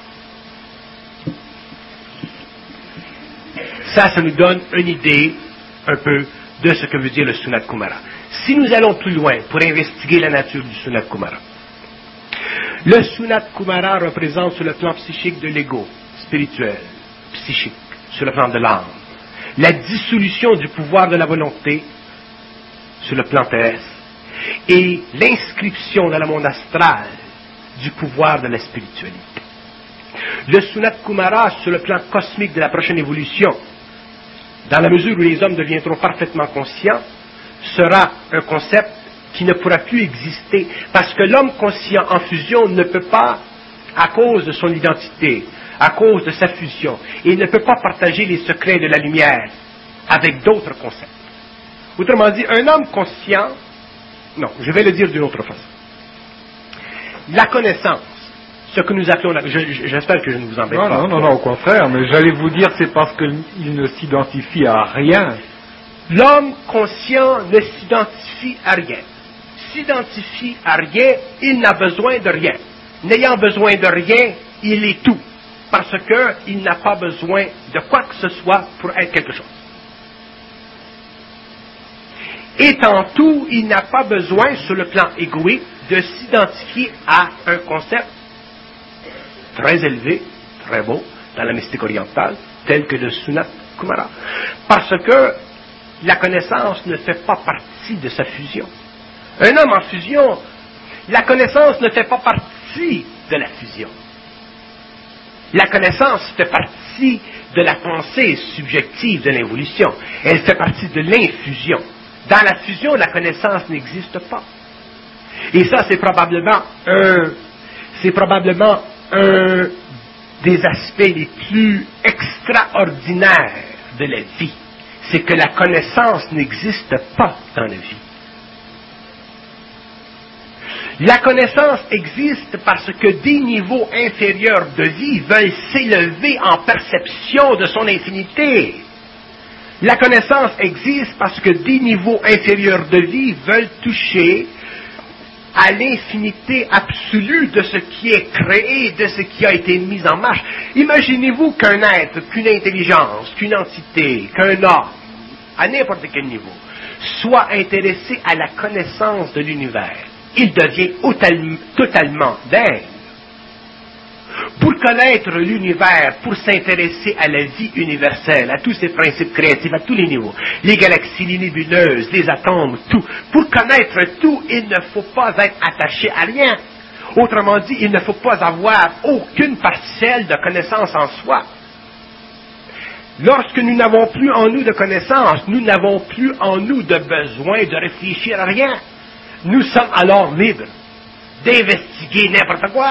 Ça, ça nous donne une idée un peu de ce que veut dire le Sunat Kumara. Si nous allons plus loin pour investiguer la nature du Sunat Kumara, le Sunat Kumara représente sur le plan psychique de l'ego, spirituel, psychique, sur le plan de l'âme, la dissolution du pouvoir de la volonté sur le plan terrestre et l'inscription dans le monde astral du pouvoir de la spiritualité. Le Sunat Kumara sur le plan cosmique de la prochaine évolution, dans la mesure où les hommes deviendront parfaitement conscients, sera un concept qui ne pourra plus exister, parce que l'homme conscient en fusion ne peut pas, à cause de son identité, à cause de sa fusion, il ne peut pas partager les secrets de la lumière avec d'autres concepts. Autrement dit, un homme conscient, non, je vais le dire d'une autre façon. La connaissance, ce que nous appelons, la, je, j'espère que je ne vous embête non, pas. Non, non, non, au contraire, mais j'allais vous dire c'est parce qu'il ne s'identifie à rien. L'homme conscient ne s'identifie à rien. S'identifie à rien, il n'a besoin de rien. N'ayant besoin de rien, il est tout. Parce qu'il n'a pas besoin de quoi que ce soit pour être quelque chose. Étant tout, il n'a pas besoin, sur le plan égoïque, de s'identifier à un concept très élevé, très beau, dans la mystique orientale, tel que le Sunat Kumara. Parce que la connaissance ne fait pas partie de sa fusion. Un homme en fusion, la connaissance ne fait pas partie de la fusion. La connaissance fait partie de la pensée subjective de l'évolution. Elle fait partie de l'infusion. Dans la fusion, la connaissance n'existe pas. Et ça, c'est probablement un, c'est probablement un des aspects les plus extraordinaires de la vie. C'est que la connaissance n'existe pas dans la vie. La connaissance existe parce que des niveaux inférieurs de vie veulent s'élever en perception de son infinité. La connaissance existe parce que des niveaux inférieurs de vie veulent toucher à l'infinité absolue de ce qui est créé, de ce qui a été mis en marche. Imaginez-vous qu'un être, qu'une intelligence, qu'une entité, qu'un homme, à n'importe quel niveau, soit intéressé à la connaissance de l'univers. Il devient totalement dingue. Pour connaître l'univers, pour s'intéresser à la vie universelle, à tous ses principes créatifs, à tous les niveaux, les galaxies, les nébuleuses, les atomes, tout, pour connaître tout, il ne faut pas être attaché à rien. Autrement dit, il ne faut pas avoir aucune parcelle de connaissance en soi. Lorsque nous n'avons plus en nous de connaissance, nous n'avons plus en nous de besoin de réfléchir à rien. Nous sommes alors libres d'investiguer n'importe quoi.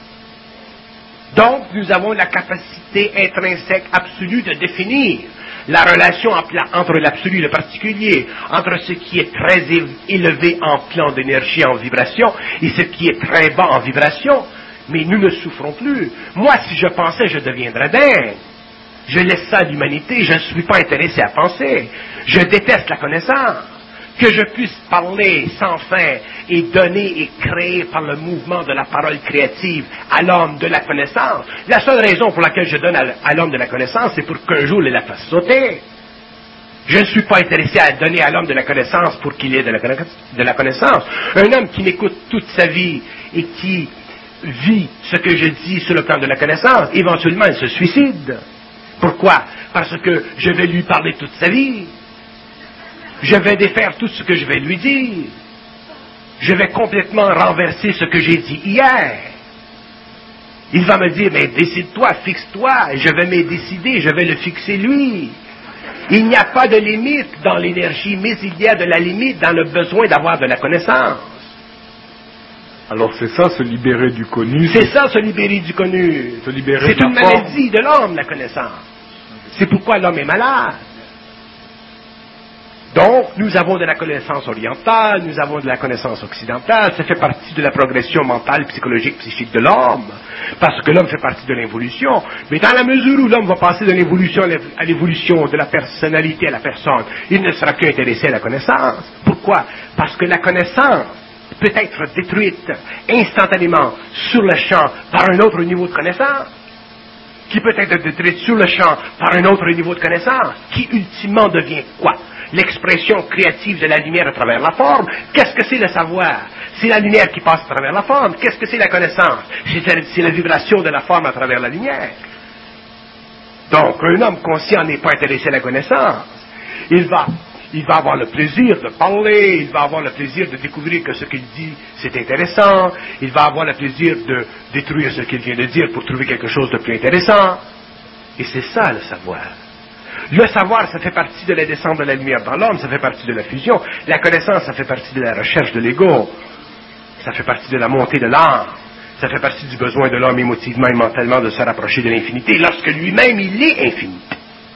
Donc, nous avons la capacité intrinsèque absolue de définir la relation entre l'absolu et le particulier, entre ce qui est très élevé en plan d'énergie, en vibration, et ce qui est très bas en vibration. Mais nous ne souffrons plus. Moi, si je pensais, je deviendrais dingue. Je laisse ça à l'humanité, je ne suis pas intéressé à penser. Je déteste la connaissance. Que je puisse parler sans fin et donner et créer par le mouvement de la parole créative à l'homme de la connaissance. La seule raison pour laquelle je donne à, à l'homme de la connaissance, c'est pour qu'un jour il la fasse sauter. Je ne suis pas intéressé à donner à l'homme de la connaissance pour qu'il ait de la, de la connaissance. Un homme qui m'écoute toute sa vie et qui vit ce que je dis sur le plan de la connaissance, éventuellement il se suicide. Pourquoi? Parce que je vais lui parler toute sa vie. Je vais défaire tout ce que je vais lui dire. Je vais complètement renverser ce que j'ai dit hier. Il va me dire, mais décide-toi, fixe-toi. Je vais me décider, je vais le fixer lui. Il n'y a pas de limite dans l'énergie, mais il y a de la limite dans le besoin d'avoir de la connaissance. Alors c'est ça, se libérer du connu. C'est ça, se libérer du connu. Se libérer c'est de une la forme. maladie de l'homme, la connaissance. C'est pourquoi l'homme est malade. Donc, nous avons de la connaissance orientale, nous avons de la connaissance occidentale, ça fait partie de la progression mentale, psychologique, psychique de l'homme, parce que l'homme fait partie de l'évolution. Mais dans la mesure où l'homme va passer de l'évolution à l'évolution de la personnalité à la personne, il ne sera plus intéressé à la connaissance. Pourquoi? Parce que la connaissance peut être détruite instantanément sur le champ par un autre niveau de connaissance, qui peut être détruite sur le champ par un autre niveau de connaissance, qui ultimement devient quoi? L'expression créative de la lumière à travers la forme. Qu'est-ce que c'est le savoir? C'est la lumière qui passe à travers la forme. Qu'est-ce que c'est la connaissance? C'est la vibration de la forme à travers la lumière. Donc, un homme conscient n'est pas intéressé à la connaissance. Il va, il va avoir le plaisir de parler, il va avoir le plaisir de découvrir que ce qu'il dit, c'est intéressant, il va avoir le plaisir de détruire ce qu'il vient de dire pour trouver quelque chose de plus intéressant. Et c'est ça le savoir. Le savoir, ça fait partie de la descente de la lumière dans l'homme, ça fait partie de la fusion. La connaissance, ça fait partie de la recherche de l'ego. Ça fait partie de la montée de l'âme. Ça fait partie du besoin de l'homme émotivement et mentalement de se rapprocher de l'infinité, lorsque lui-même, il est infinité.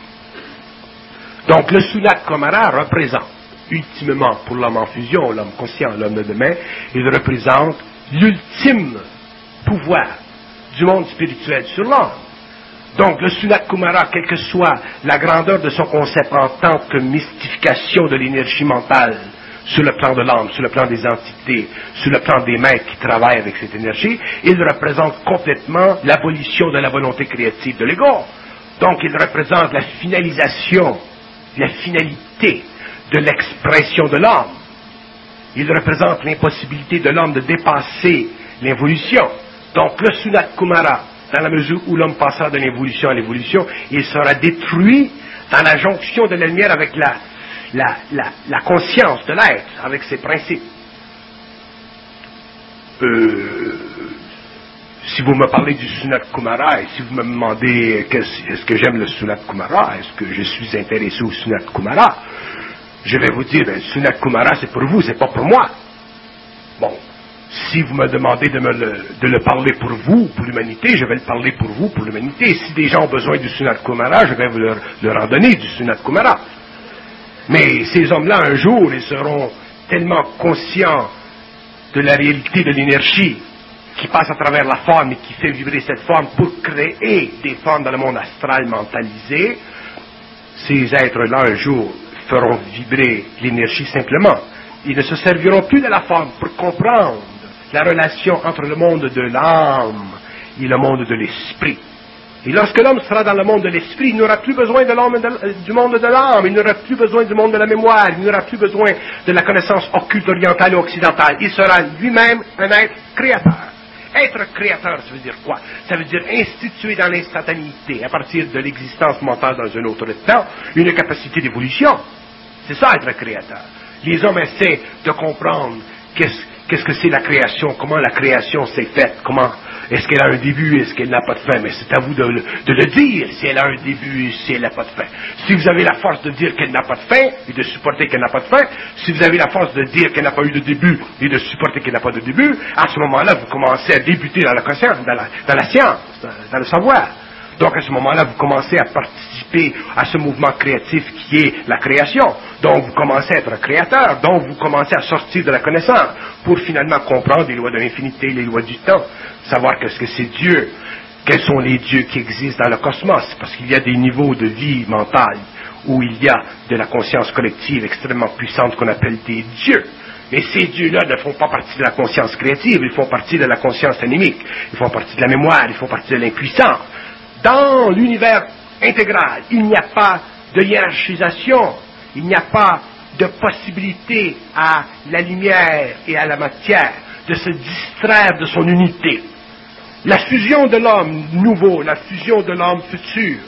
Donc, le Sunat Kumara représente, ultimement, pour l'homme en fusion, l'homme conscient, l'homme de demain, il représente l'ultime pouvoir du monde spirituel sur l'homme. Donc, le Sunat Kumara, quelle que soit la grandeur de son concept en tant que mystification de l'énergie mentale sur le plan de l'âme, sur le plan des entités, sur le plan des maîtres qui travaillent avec cette énergie, il représente complètement l'abolition de la volonté créative de l'ego. Donc, il représente la finalisation, la finalité de l'expression de l'homme. Il représente l'impossibilité de l'homme de dépasser l'évolution. Donc, le Sunat Kumara, dans la mesure où l'homme passera de l'évolution à l'évolution, il sera détruit dans la jonction de la lumière avec la, la, la, la conscience de l'être, avec ses principes. Euh, si vous me parlez du Sunat Kumara, et si vous me demandez est-ce que j'aime le Sunat Kumara, est-ce que je suis intéressé au Sunat Kumara, je vais vous dire, ben, le Sunat Kumara c'est pour vous, c'est pas pour moi. Bon. Si vous me demandez de, me le, de le parler pour vous, pour l'humanité, je vais le parler pour vous, pour l'humanité. Si des gens ont besoin du Sunat Kumara, je vais vous leur, leur en donner du Sunat Kumara. Mais ces hommes-là, un jour, ils seront tellement conscients de la réalité de l'énergie qui passe à travers la forme et qui fait vibrer cette forme pour créer des formes dans le monde astral mentalisé. Ces êtres-là, un jour, feront vibrer l'énergie simplement. Ils ne se serviront plus de la forme pour comprendre la relation entre le monde de l'âme et le monde de l'esprit. Et lorsque l'homme sera dans le monde de l'esprit, il n'aura plus besoin de l'homme de, du monde de l'âme, il n'aura plus besoin du monde de la mémoire, il n'aura plus besoin de la connaissance occulte orientale et occidentale. Il sera lui-même un être créateur. Être créateur, ça veut dire quoi? Ça veut dire instituer dans l'instantanéité, à partir de l'existence mentale dans un autre temps, une capacité d'évolution. C'est ça, être créateur. Les hommes essaient de comprendre qu'est-ce Qu'est-ce que c'est la création? Comment la création s'est faite? Comment est-ce qu'elle a un début? Est-ce qu'elle n'a pas de fin? Mais c'est à vous de, de le dire si elle a un début, si elle n'a pas de fin. Si vous avez la force de dire qu'elle n'a pas de fin et de supporter qu'elle n'a pas de fin, si vous avez la force de dire qu'elle n'a pas eu de début et de supporter qu'elle n'a pas de début, à ce moment-là, vous commencez à débuter dans la conscience, dans la, dans la science, dans, dans le savoir. Donc à ce moment-là, vous commencez à participer à ce mouvement créatif qui est la création. Donc vous commencez à être un créateur. Donc vous commencez à sortir de la connaissance pour finalement comprendre les lois de l'infinité, les lois du temps, savoir qu'est-ce que c'est Dieu, quels sont les dieux qui existent dans le cosmos, parce qu'il y a des niveaux de vie mentale où il y a de la conscience collective extrêmement puissante qu'on appelle des dieux. Mais ces dieux-là ne font pas partie de la conscience créative, ils font partie de la conscience animique, ils font partie de la mémoire, ils font partie de l'impuissance. Dans l'univers intégral, il n'y a pas de hiérarchisation, il n'y a pas de possibilité à la lumière et à la matière de se distraire de son unité. La fusion de l'homme nouveau, la fusion de l'homme futur,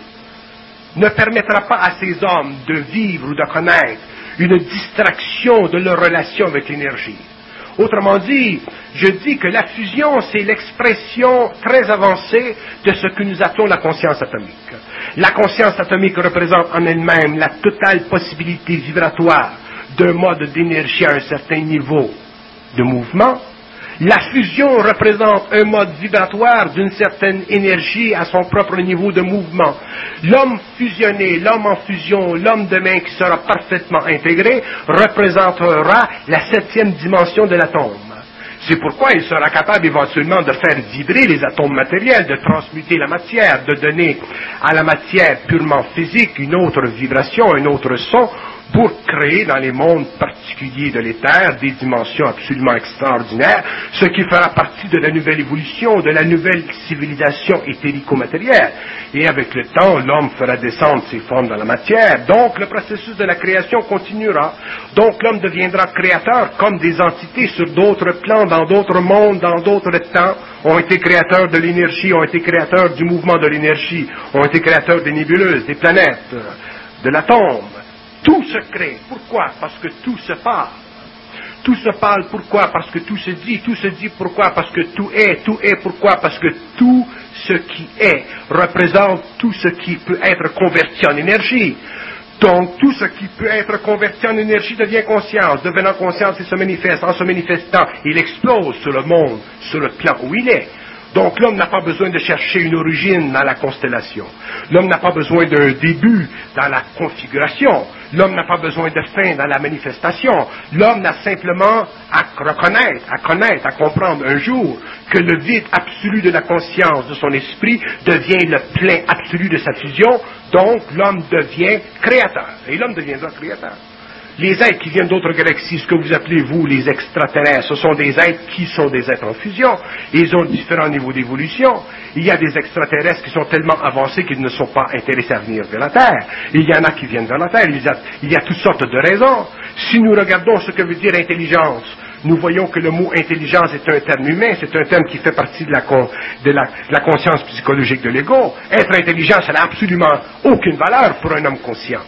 ne permettra pas à ces hommes de vivre ou de connaître une distraction de leur relation avec l'énergie. Autrement dit, je dis que la fusion, c'est l'expression très avancée de ce que nous appelons la conscience atomique. La conscience atomique représente en elle-même la totale possibilité vibratoire d'un mode d'énergie à un certain niveau de mouvement. La fusion représente un mode vibratoire d'une certaine énergie à son propre niveau de mouvement. L'homme fusionné, l'homme en fusion, l'homme demain qui sera parfaitement intégré, représentera la septième dimension de l'atome. C'est pourquoi il sera capable éventuellement de faire vibrer les atomes matériels, de transmuter la matière, de donner à la matière purement physique une autre vibration, un autre son, pour créer dans les mondes particuliers de l'éther des dimensions absolument extraordinaires, ce qui fera partie de la nouvelle évolution, de la nouvelle civilisation éthérico-matérielle. Et avec le temps, l'homme fera descendre ses formes dans la matière, donc le processus de la création continuera. Donc l'homme deviendra créateur comme des entités sur d'autres plans, dans d'autres mondes, dans d'autres temps, ont été créateurs de l'énergie, ont été créateurs du mouvement de l'énergie, ont été créateurs des nébuleuses, des planètes, de l'atome. Tout se crée. Pourquoi? Parce que tout se parle. Tout se parle. Pourquoi? Parce que tout se dit. Tout se dit. Pourquoi? Parce que tout est. Tout est. Pourquoi? Parce que tout ce qui est représente tout ce qui peut être converti en énergie. Donc, tout ce qui peut être converti en énergie devient conscience. Devenant conscience, il se manifeste. En se manifestant, il explose sur le monde, sur le plan où il est. Donc l'homme n'a pas besoin de chercher une origine dans la constellation. L'homme n'a pas besoin d'un début dans la configuration. L'homme n'a pas besoin de fin dans la manifestation. L'homme n'a simplement à reconnaître, à connaître, à comprendre un jour que le vide absolu de la conscience de son esprit devient le plein absolu de sa fusion. Donc l'homme devient créateur. Et l'homme deviendra créateur. Les êtres qui viennent d'autres galaxies, ce que vous appelez, vous, les extraterrestres, ce sont des êtres qui sont des êtres en fusion. Ils ont différents niveaux d'évolution. Il y a des extraterrestres qui sont tellement avancés qu'ils ne sont pas intéressés à venir vers la Terre. Il y en a qui viennent vers la Terre. Il y a, il y a toutes sortes de raisons. Si nous regardons ce que veut dire intelligence, nous voyons que le mot intelligence est un terme humain, c'est un terme qui fait partie de la, con, de la, de la conscience psychologique de l'ego. Être intelligent, ça n'a absolument aucune valeur pour un homme conscient.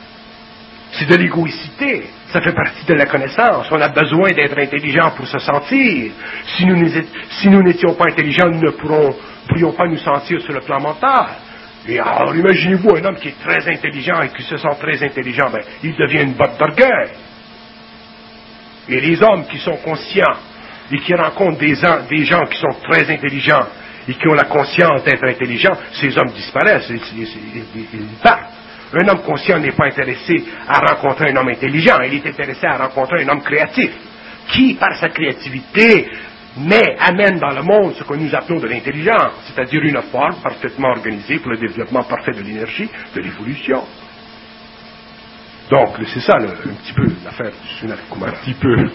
C'est de l'égoïcité, ça fait partie de la connaissance. On a besoin d'être intelligent pour se sentir. Si nous, si nous n'étions pas intelligents, nous ne pourrons, pourrions pas nous sentir sur le plan mental. Et alors, imaginez-vous un homme qui est très intelligent et qui se sent très intelligent, ben, il devient une botte d'orgueil. Et les hommes qui sont conscients et qui rencontrent des, des gens qui sont très intelligents et qui ont la conscience d'être intelligents, ces hommes disparaissent, ils, ils, ils, ils partent. Un homme conscient n'est pas intéressé à rencontrer un homme intelligent, il est intéressé à rencontrer un homme créatif, qui, par sa créativité, met, amène dans le monde ce que nous appelons de l'intelligence, c'est-à-dire une forme parfaitement organisée pour le développement parfait de l'énergie, de l'évolution. Donc, c'est ça, le, un petit peu, l'affaire du Sunat Kumara. Un petit peu.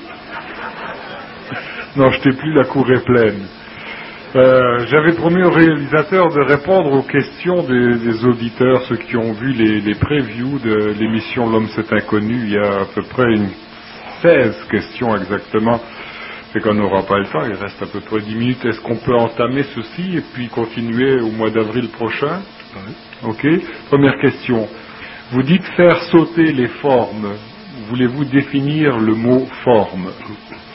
Non, je t'ai plus, la cour est pleine. Euh, j'avais promis au réalisateur de répondre aux questions des, des auditeurs, ceux qui ont vu les, les previews de l'émission L'Homme c'est inconnu. Il y a à peu près une seize questions exactement. C'est qu'on n'aura pas le temps, il reste à peu près dix minutes. Est-ce qu'on peut entamer ceci et puis continuer au mois d'avril prochain? Oui. Ok. Première question. Vous dites faire sauter les formes. Voulez-vous définir le mot forme?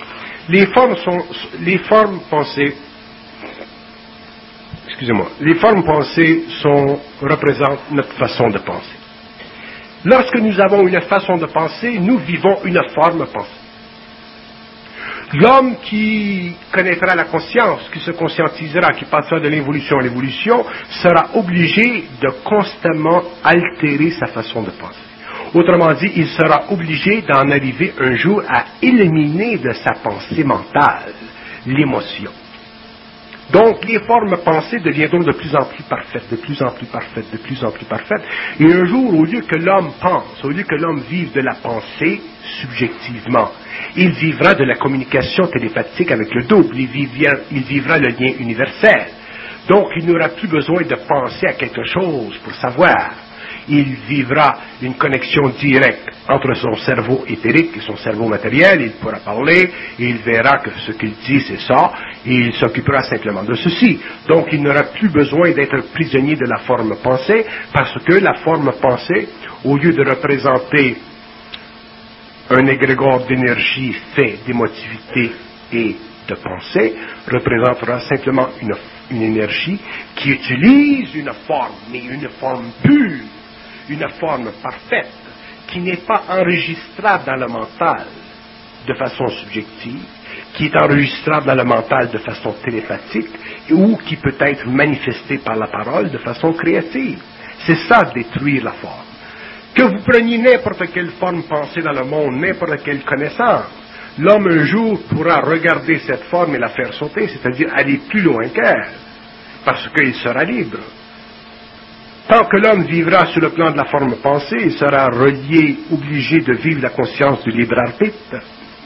les formes sont, les formes pensées, excusez-moi, les formes pensées sont, représentent notre façon de penser. Lorsque nous avons une façon de penser, nous vivons une forme pensée. L'homme qui connaîtra la conscience, qui se conscientisera, qui passera de l'évolution à l'évolution, sera obligé de constamment altérer sa façon de penser. Autrement dit, il sera obligé d'en arriver un jour à éliminer de sa pensée mentale l'émotion. Donc, les formes pensées deviendront de plus en plus parfaites, de plus en plus parfaites, de plus en plus parfaites. Et un jour, au lieu que l'homme pense, au lieu que l'homme vive de la pensée subjectivement, il vivra de la communication télépathique avec le double, il vivra, il vivra le lien universel. Donc, il n'aura plus besoin de penser à quelque chose pour savoir. Il vivra une connexion directe entre son cerveau éthérique et son cerveau matériel, il pourra parler, et il verra que ce qu'il dit c'est ça, et il s'occupera simplement de ceci. Donc il n'aura plus besoin d'être prisonnier de la forme pensée, parce que la forme pensée, au lieu de représenter un égrégore d'énergie fait d'émotivité et de pensée, représentera simplement une, une énergie qui utilise une forme, mais une forme pure, une forme parfaite, qui n'est pas enregistrable dans le mental de façon subjective, qui est enregistrable dans le mental de façon télépathique, ou qui peut être manifestée par la parole de façon créative. C'est ça, détruire la forme. Que vous preniez n'importe quelle forme pensée dans le monde, n'importe quelle connaissance, l'homme un jour pourra regarder cette forme et la faire sauter, c'est-à-dire aller plus loin qu'elle, parce qu'il sera libre. Tant que l'homme vivra sur le plan de la forme pensée, il sera relié, obligé de vivre la conscience du libre arbitre.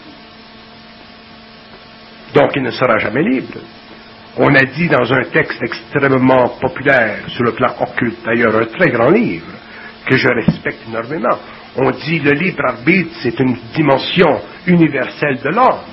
Donc il ne sera jamais libre. On a dit dans un texte extrêmement populaire sur le plan occulte, d'ailleurs un très grand livre, que je respecte énormément, on dit le libre arbitre c'est une dimension universelle de l'homme.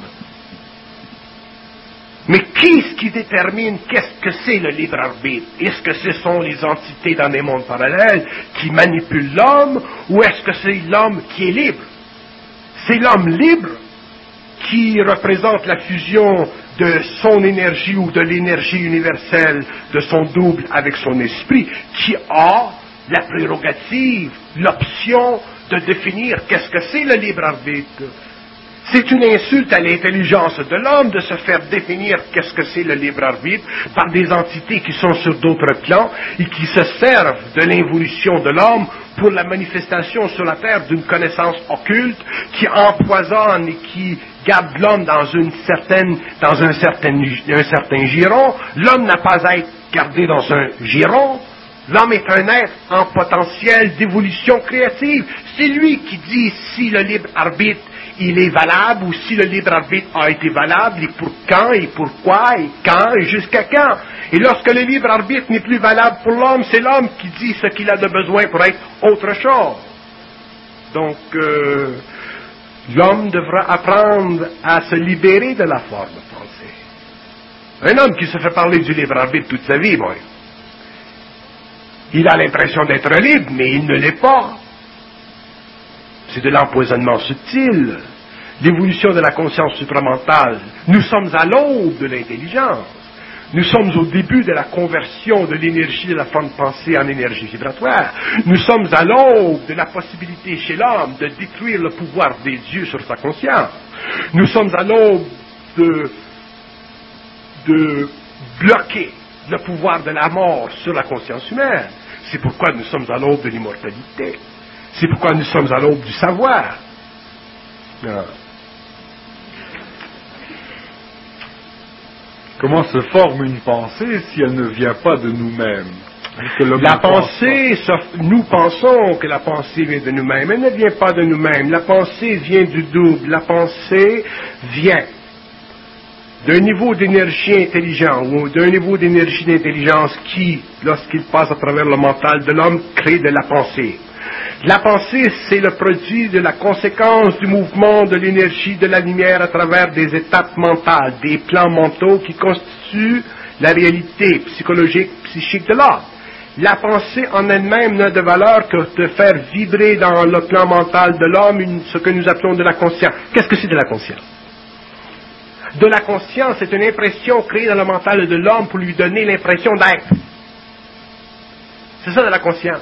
Mais qui est-ce qui détermine qu'est-ce que c'est le libre arbitre? Est-ce que ce sont les entités dans des mondes parallèles qui manipulent l'homme, ou est-ce que c'est l'homme qui est libre? C'est l'homme libre qui représente la fusion de son énergie ou de l'énergie universelle de son double avec son esprit, qui a la prérogative, l'option de définir qu'est-ce que c'est le libre arbitre. C'est une insulte à l'intelligence de l'homme de se faire définir qu'est-ce que c'est le libre arbitre par des entités qui sont sur d'autres plans et qui se servent de l'évolution de l'homme pour la manifestation sur la terre d'une connaissance occulte qui empoisonne et qui garde l'homme dans une certaine, dans un certain, un certain giron. L'homme n'a pas à être gardé dans un giron. L'homme est un être en potentiel d'évolution créative. C'est lui qui dit si le libre arbitre il est valable, ou si le libre arbitre a été valable, et pour quand, et pourquoi, et quand, et jusqu'à quand. Et lorsque le libre arbitre n'est plus valable pour l'homme, c'est l'homme qui dit ce qu'il a de besoin pour être autre chose. Donc, euh, l'homme devra apprendre à se libérer de la forme pensée. Un homme qui se fait parler du libre arbitre toute sa vie, bon, il a l'impression d'être libre, mais il ne l'est pas. C'est de l'empoisonnement subtil, l'évolution de la conscience supramentale. Nous sommes à l'aube de l'intelligence. Nous sommes au début de la conversion de l'énergie de la forme pensée en énergie vibratoire. Nous sommes à l'aube de la possibilité chez l'homme de détruire le pouvoir des dieux sur sa conscience. Nous sommes à l'aube de, de bloquer le pouvoir de la mort sur la conscience humaine. C'est pourquoi nous sommes à l'aube de l'immortalité. C'est pourquoi nous sommes à l'aube du savoir. Ah. Comment se forme une pensée si elle ne vient pas de nous-mêmes? La pensée, nous pensons que la pensée vient de nous-mêmes. Elle ne vient pas de nous-mêmes. La pensée vient du double. La pensée vient d'un niveau d'énergie intelligent ou d'un niveau d'énergie d'intelligence qui, lorsqu'il passe à travers le mental de l'homme, crée de la pensée. La pensée, c'est le produit de la conséquence du mouvement de l'énergie de la lumière à travers des étapes mentales, des plans mentaux qui constituent la réalité psychologique, psychique de l'homme. La pensée en elle-même n'a de valeur que de faire vibrer dans le plan mental de l'homme une, ce que nous appelons de la conscience. Qu'est-ce que c'est de la conscience? de la conscience est une impression créée dans le mental de l'homme pour lui donner l'impression d'être. C'est ça de la conscience.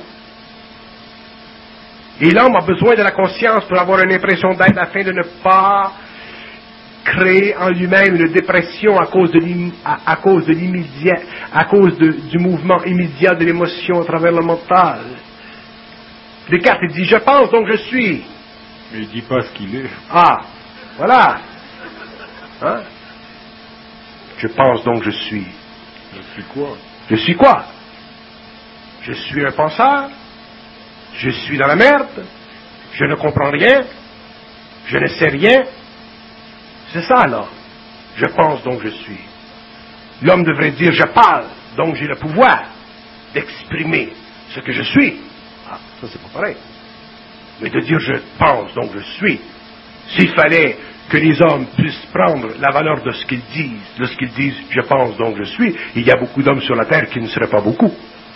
Et l'homme a besoin de la conscience pour avoir une impression d'être afin de ne pas créer en lui-même une dépression à cause de à, à cause de l'immédiat, à cause de, du mouvement immédiat de l'émotion à travers le mental. Descartes, il dit, je pense donc je suis. Mais il ne dit pas ce qu'il est. Ah, voilà. Hein? Je pense donc je suis. Je suis quoi? Je suis quoi? Je suis un penseur. Je suis dans la merde. Je ne comprends rien. Je ne sais rien. C'est ça alors. Je pense donc je suis. L'homme devrait dire je parle, donc j'ai le pouvoir d'exprimer ce que je suis. Ah, ça c'est pas pareil. Mais de dire je pense donc je suis. S'il fallait que les hommes puissent prendre la valeur de ce qu'ils disent, lorsqu'ils disent je pense donc je suis, il y a beaucoup d'hommes sur la terre qui ne seraient pas beaucoup.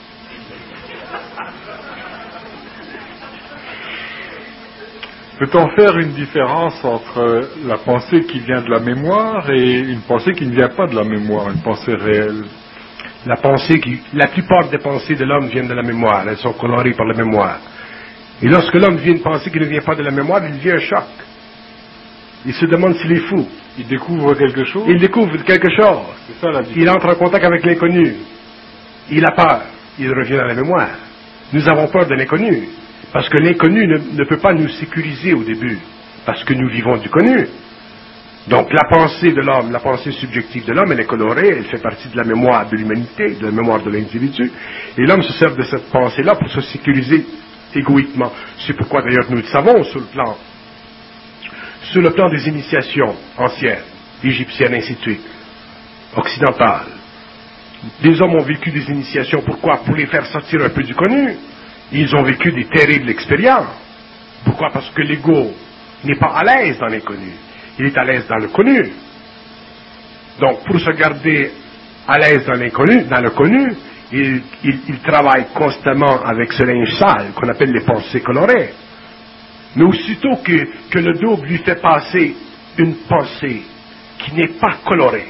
Peut-on faire une différence entre la pensée qui vient de la mémoire et une pensée qui ne vient pas de la mémoire, une pensée réelle? La pensée qui, la plupart des pensées de l'homme viennent de la mémoire, elles sont colorées par la mémoire. Et lorsque l'homme vit une pensée qui ne vient pas de la mémoire, il vit un choc. Il se demande s'il est fou. Il découvre quelque chose? Il découvre quelque chose. C'est ça la différence. Il entre en contact avec l'inconnu. Il a peur. Il revient à la mémoire. Nous avons peur de l'inconnu. Parce que l'inconnu ne, ne peut pas nous sécuriser au début. Parce que nous vivons du connu. Donc la pensée de l'homme, la pensée subjective de l'homme, elle est colorée, elle fait partie de la mémoire de l'humanité, de la mémoire de l'individu. Et l'homme se sert de cette pensée-là pour se sécuriser égoïquement. C'est pourquoi d'ailleurs nous le savons sur le plan, sur le plan des initiations anciennes, égyptiennes, ainsi de suite, occidentales. Les hommes ont vécu des initiations, pourquoi? Pour les faire sortir un peu du connu. Ils ont vécu des terribles expériences. Pourquoi? Parce que l'ego n'est pas à l'aise dans l'inconnu. Il est à l'aise dans le connu. Donc, pour se garder à l'aise dans l'inconnu, dans le connu, il, il, il travaille constamment avec ce linge sale qu'on appelle les pensées colorées. Mais aussitôt que, que le double lui fait passer une pensée qui n'est pas colorée,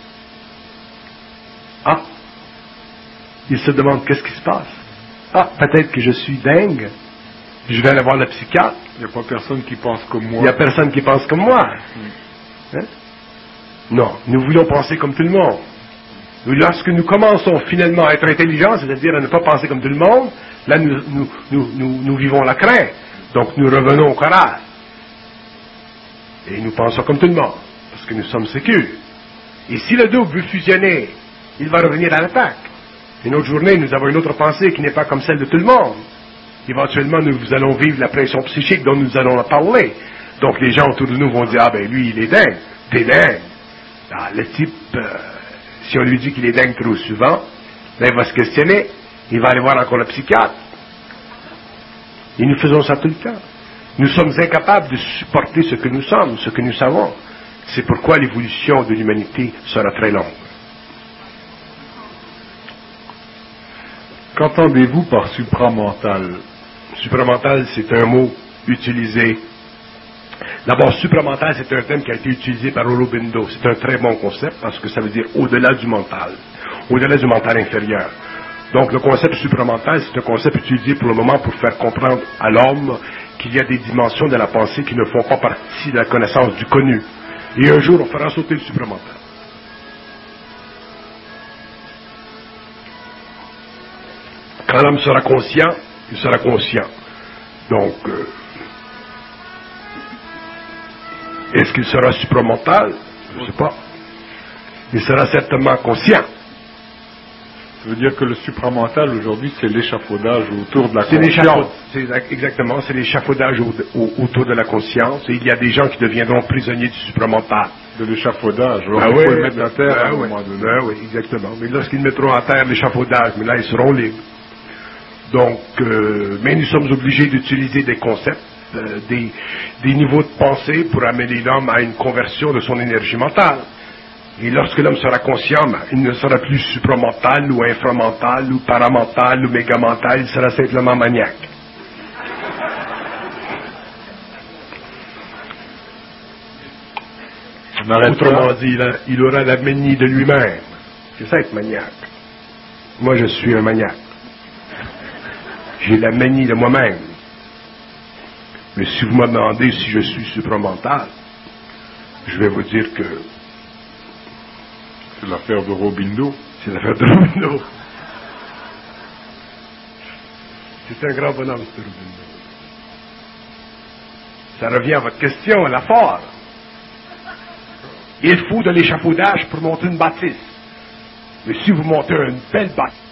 ah, il se demande qu'est-ce qui se passe. Ah, peut-être que je suis dingue. Je vais aller voir le psychiatre. Il n'y a pas personne qui pense comme moi. Il n'y a personne qui pense comme moi. Mm. Hein? Non, nous voulons penser comme tout le monde. Lorsque nous commençons finalement à être intelligents, c'est-à-dire à ne pas penser comme tout le monde, là nous, nous, nous, nous, nous vivons la crainte. Donc nous revenons au courage. Et nous pensons comme tout le monde, parce que nous sommes sécures. Et si le double veut fusionner, il va revenir à l'attaque. Une autre journée, nous avons une autre pensée qui n'est pas comme celle de tout le monde. Éventuellement, nous allons vivre la pression psychique dont nous allons parler. Donc les gens autour de nous vont dire, ah ben lui, il est dingue. T'es dingue. Ah, le type, euh, si on lui dit qu'il est dingue trop souvent, là il va se questionner, il va aller voir encore le psychiatre. Et nous faisons ça tout le temps. Nous sommes incapables de supporter ce que nous sommes, ce que nous savons. C'est pourquoi l'évolution de l'humanité sera très longue. Qu'entendez-vous par supramental? Supramental, c'est un mot utilisé. D'abord, supramental, c'est un terme qui a été utilisé par Aurobindo. C'est un très bon concept parce que ça veut dire au-delà du mental, au-delà du mental inférieur. Donc, le concept supramental, c'est un concept utilisé pour le moment pour faire comprendre à l'homme qu'il y a des dimensions de la pensée qui ne font pas partie de la connaissance du connu. Et un jour, on fera sauter le supramental. Quand l'homme sera conscient, il sera conscient. Donc, euh, est-ce qu'il sera supramental? Je ne sais pas. Il sera certainement conscient. Ça veut dire que le supramental, aujourd'hui, c'est l'échafaudage autour de la c'est conscience. C'est exactement, c'est l'échafaudage au, au, autour de la conscience. Et il y a des gens qui deviendront prisonniers du supramental. De l'échafaudage. Ah il oui, faut le mettre à terre ben à un oui, moment donné. ben oui, exactement. Mais lorsqu'ils mettront à terre l'échafaudage, mais là, ils seront libres. Donc, euh, mais nous sommes obligés d'utiliser des concepts, euh, des, des niveaux de pensée pour amener l'homme à une conversion de son énergie mentale. Et lorsque l'homme sera conscient, ben, il ne sera plus supramental ou inframental ou paramental ou mégamental, il sera simplement maniaque. On arrête Autrement là. dit, là, il aura la manie de lui-même. C'est ça être maniaque. Moi, je suis un maniaque. J'ai la manie de moi-même. Mais si vous me demandez si je suis supramental, je vais vous dire que C'est l'affaire de Robindo. c'est l'affaire de Robindo. C'est un grand bonhomme, ce Robindo. Ça revient à votre question, à la foire. Il faut de l'échafaudage pour monter une bâtisse. Mais si vous montez une belle bâtisse,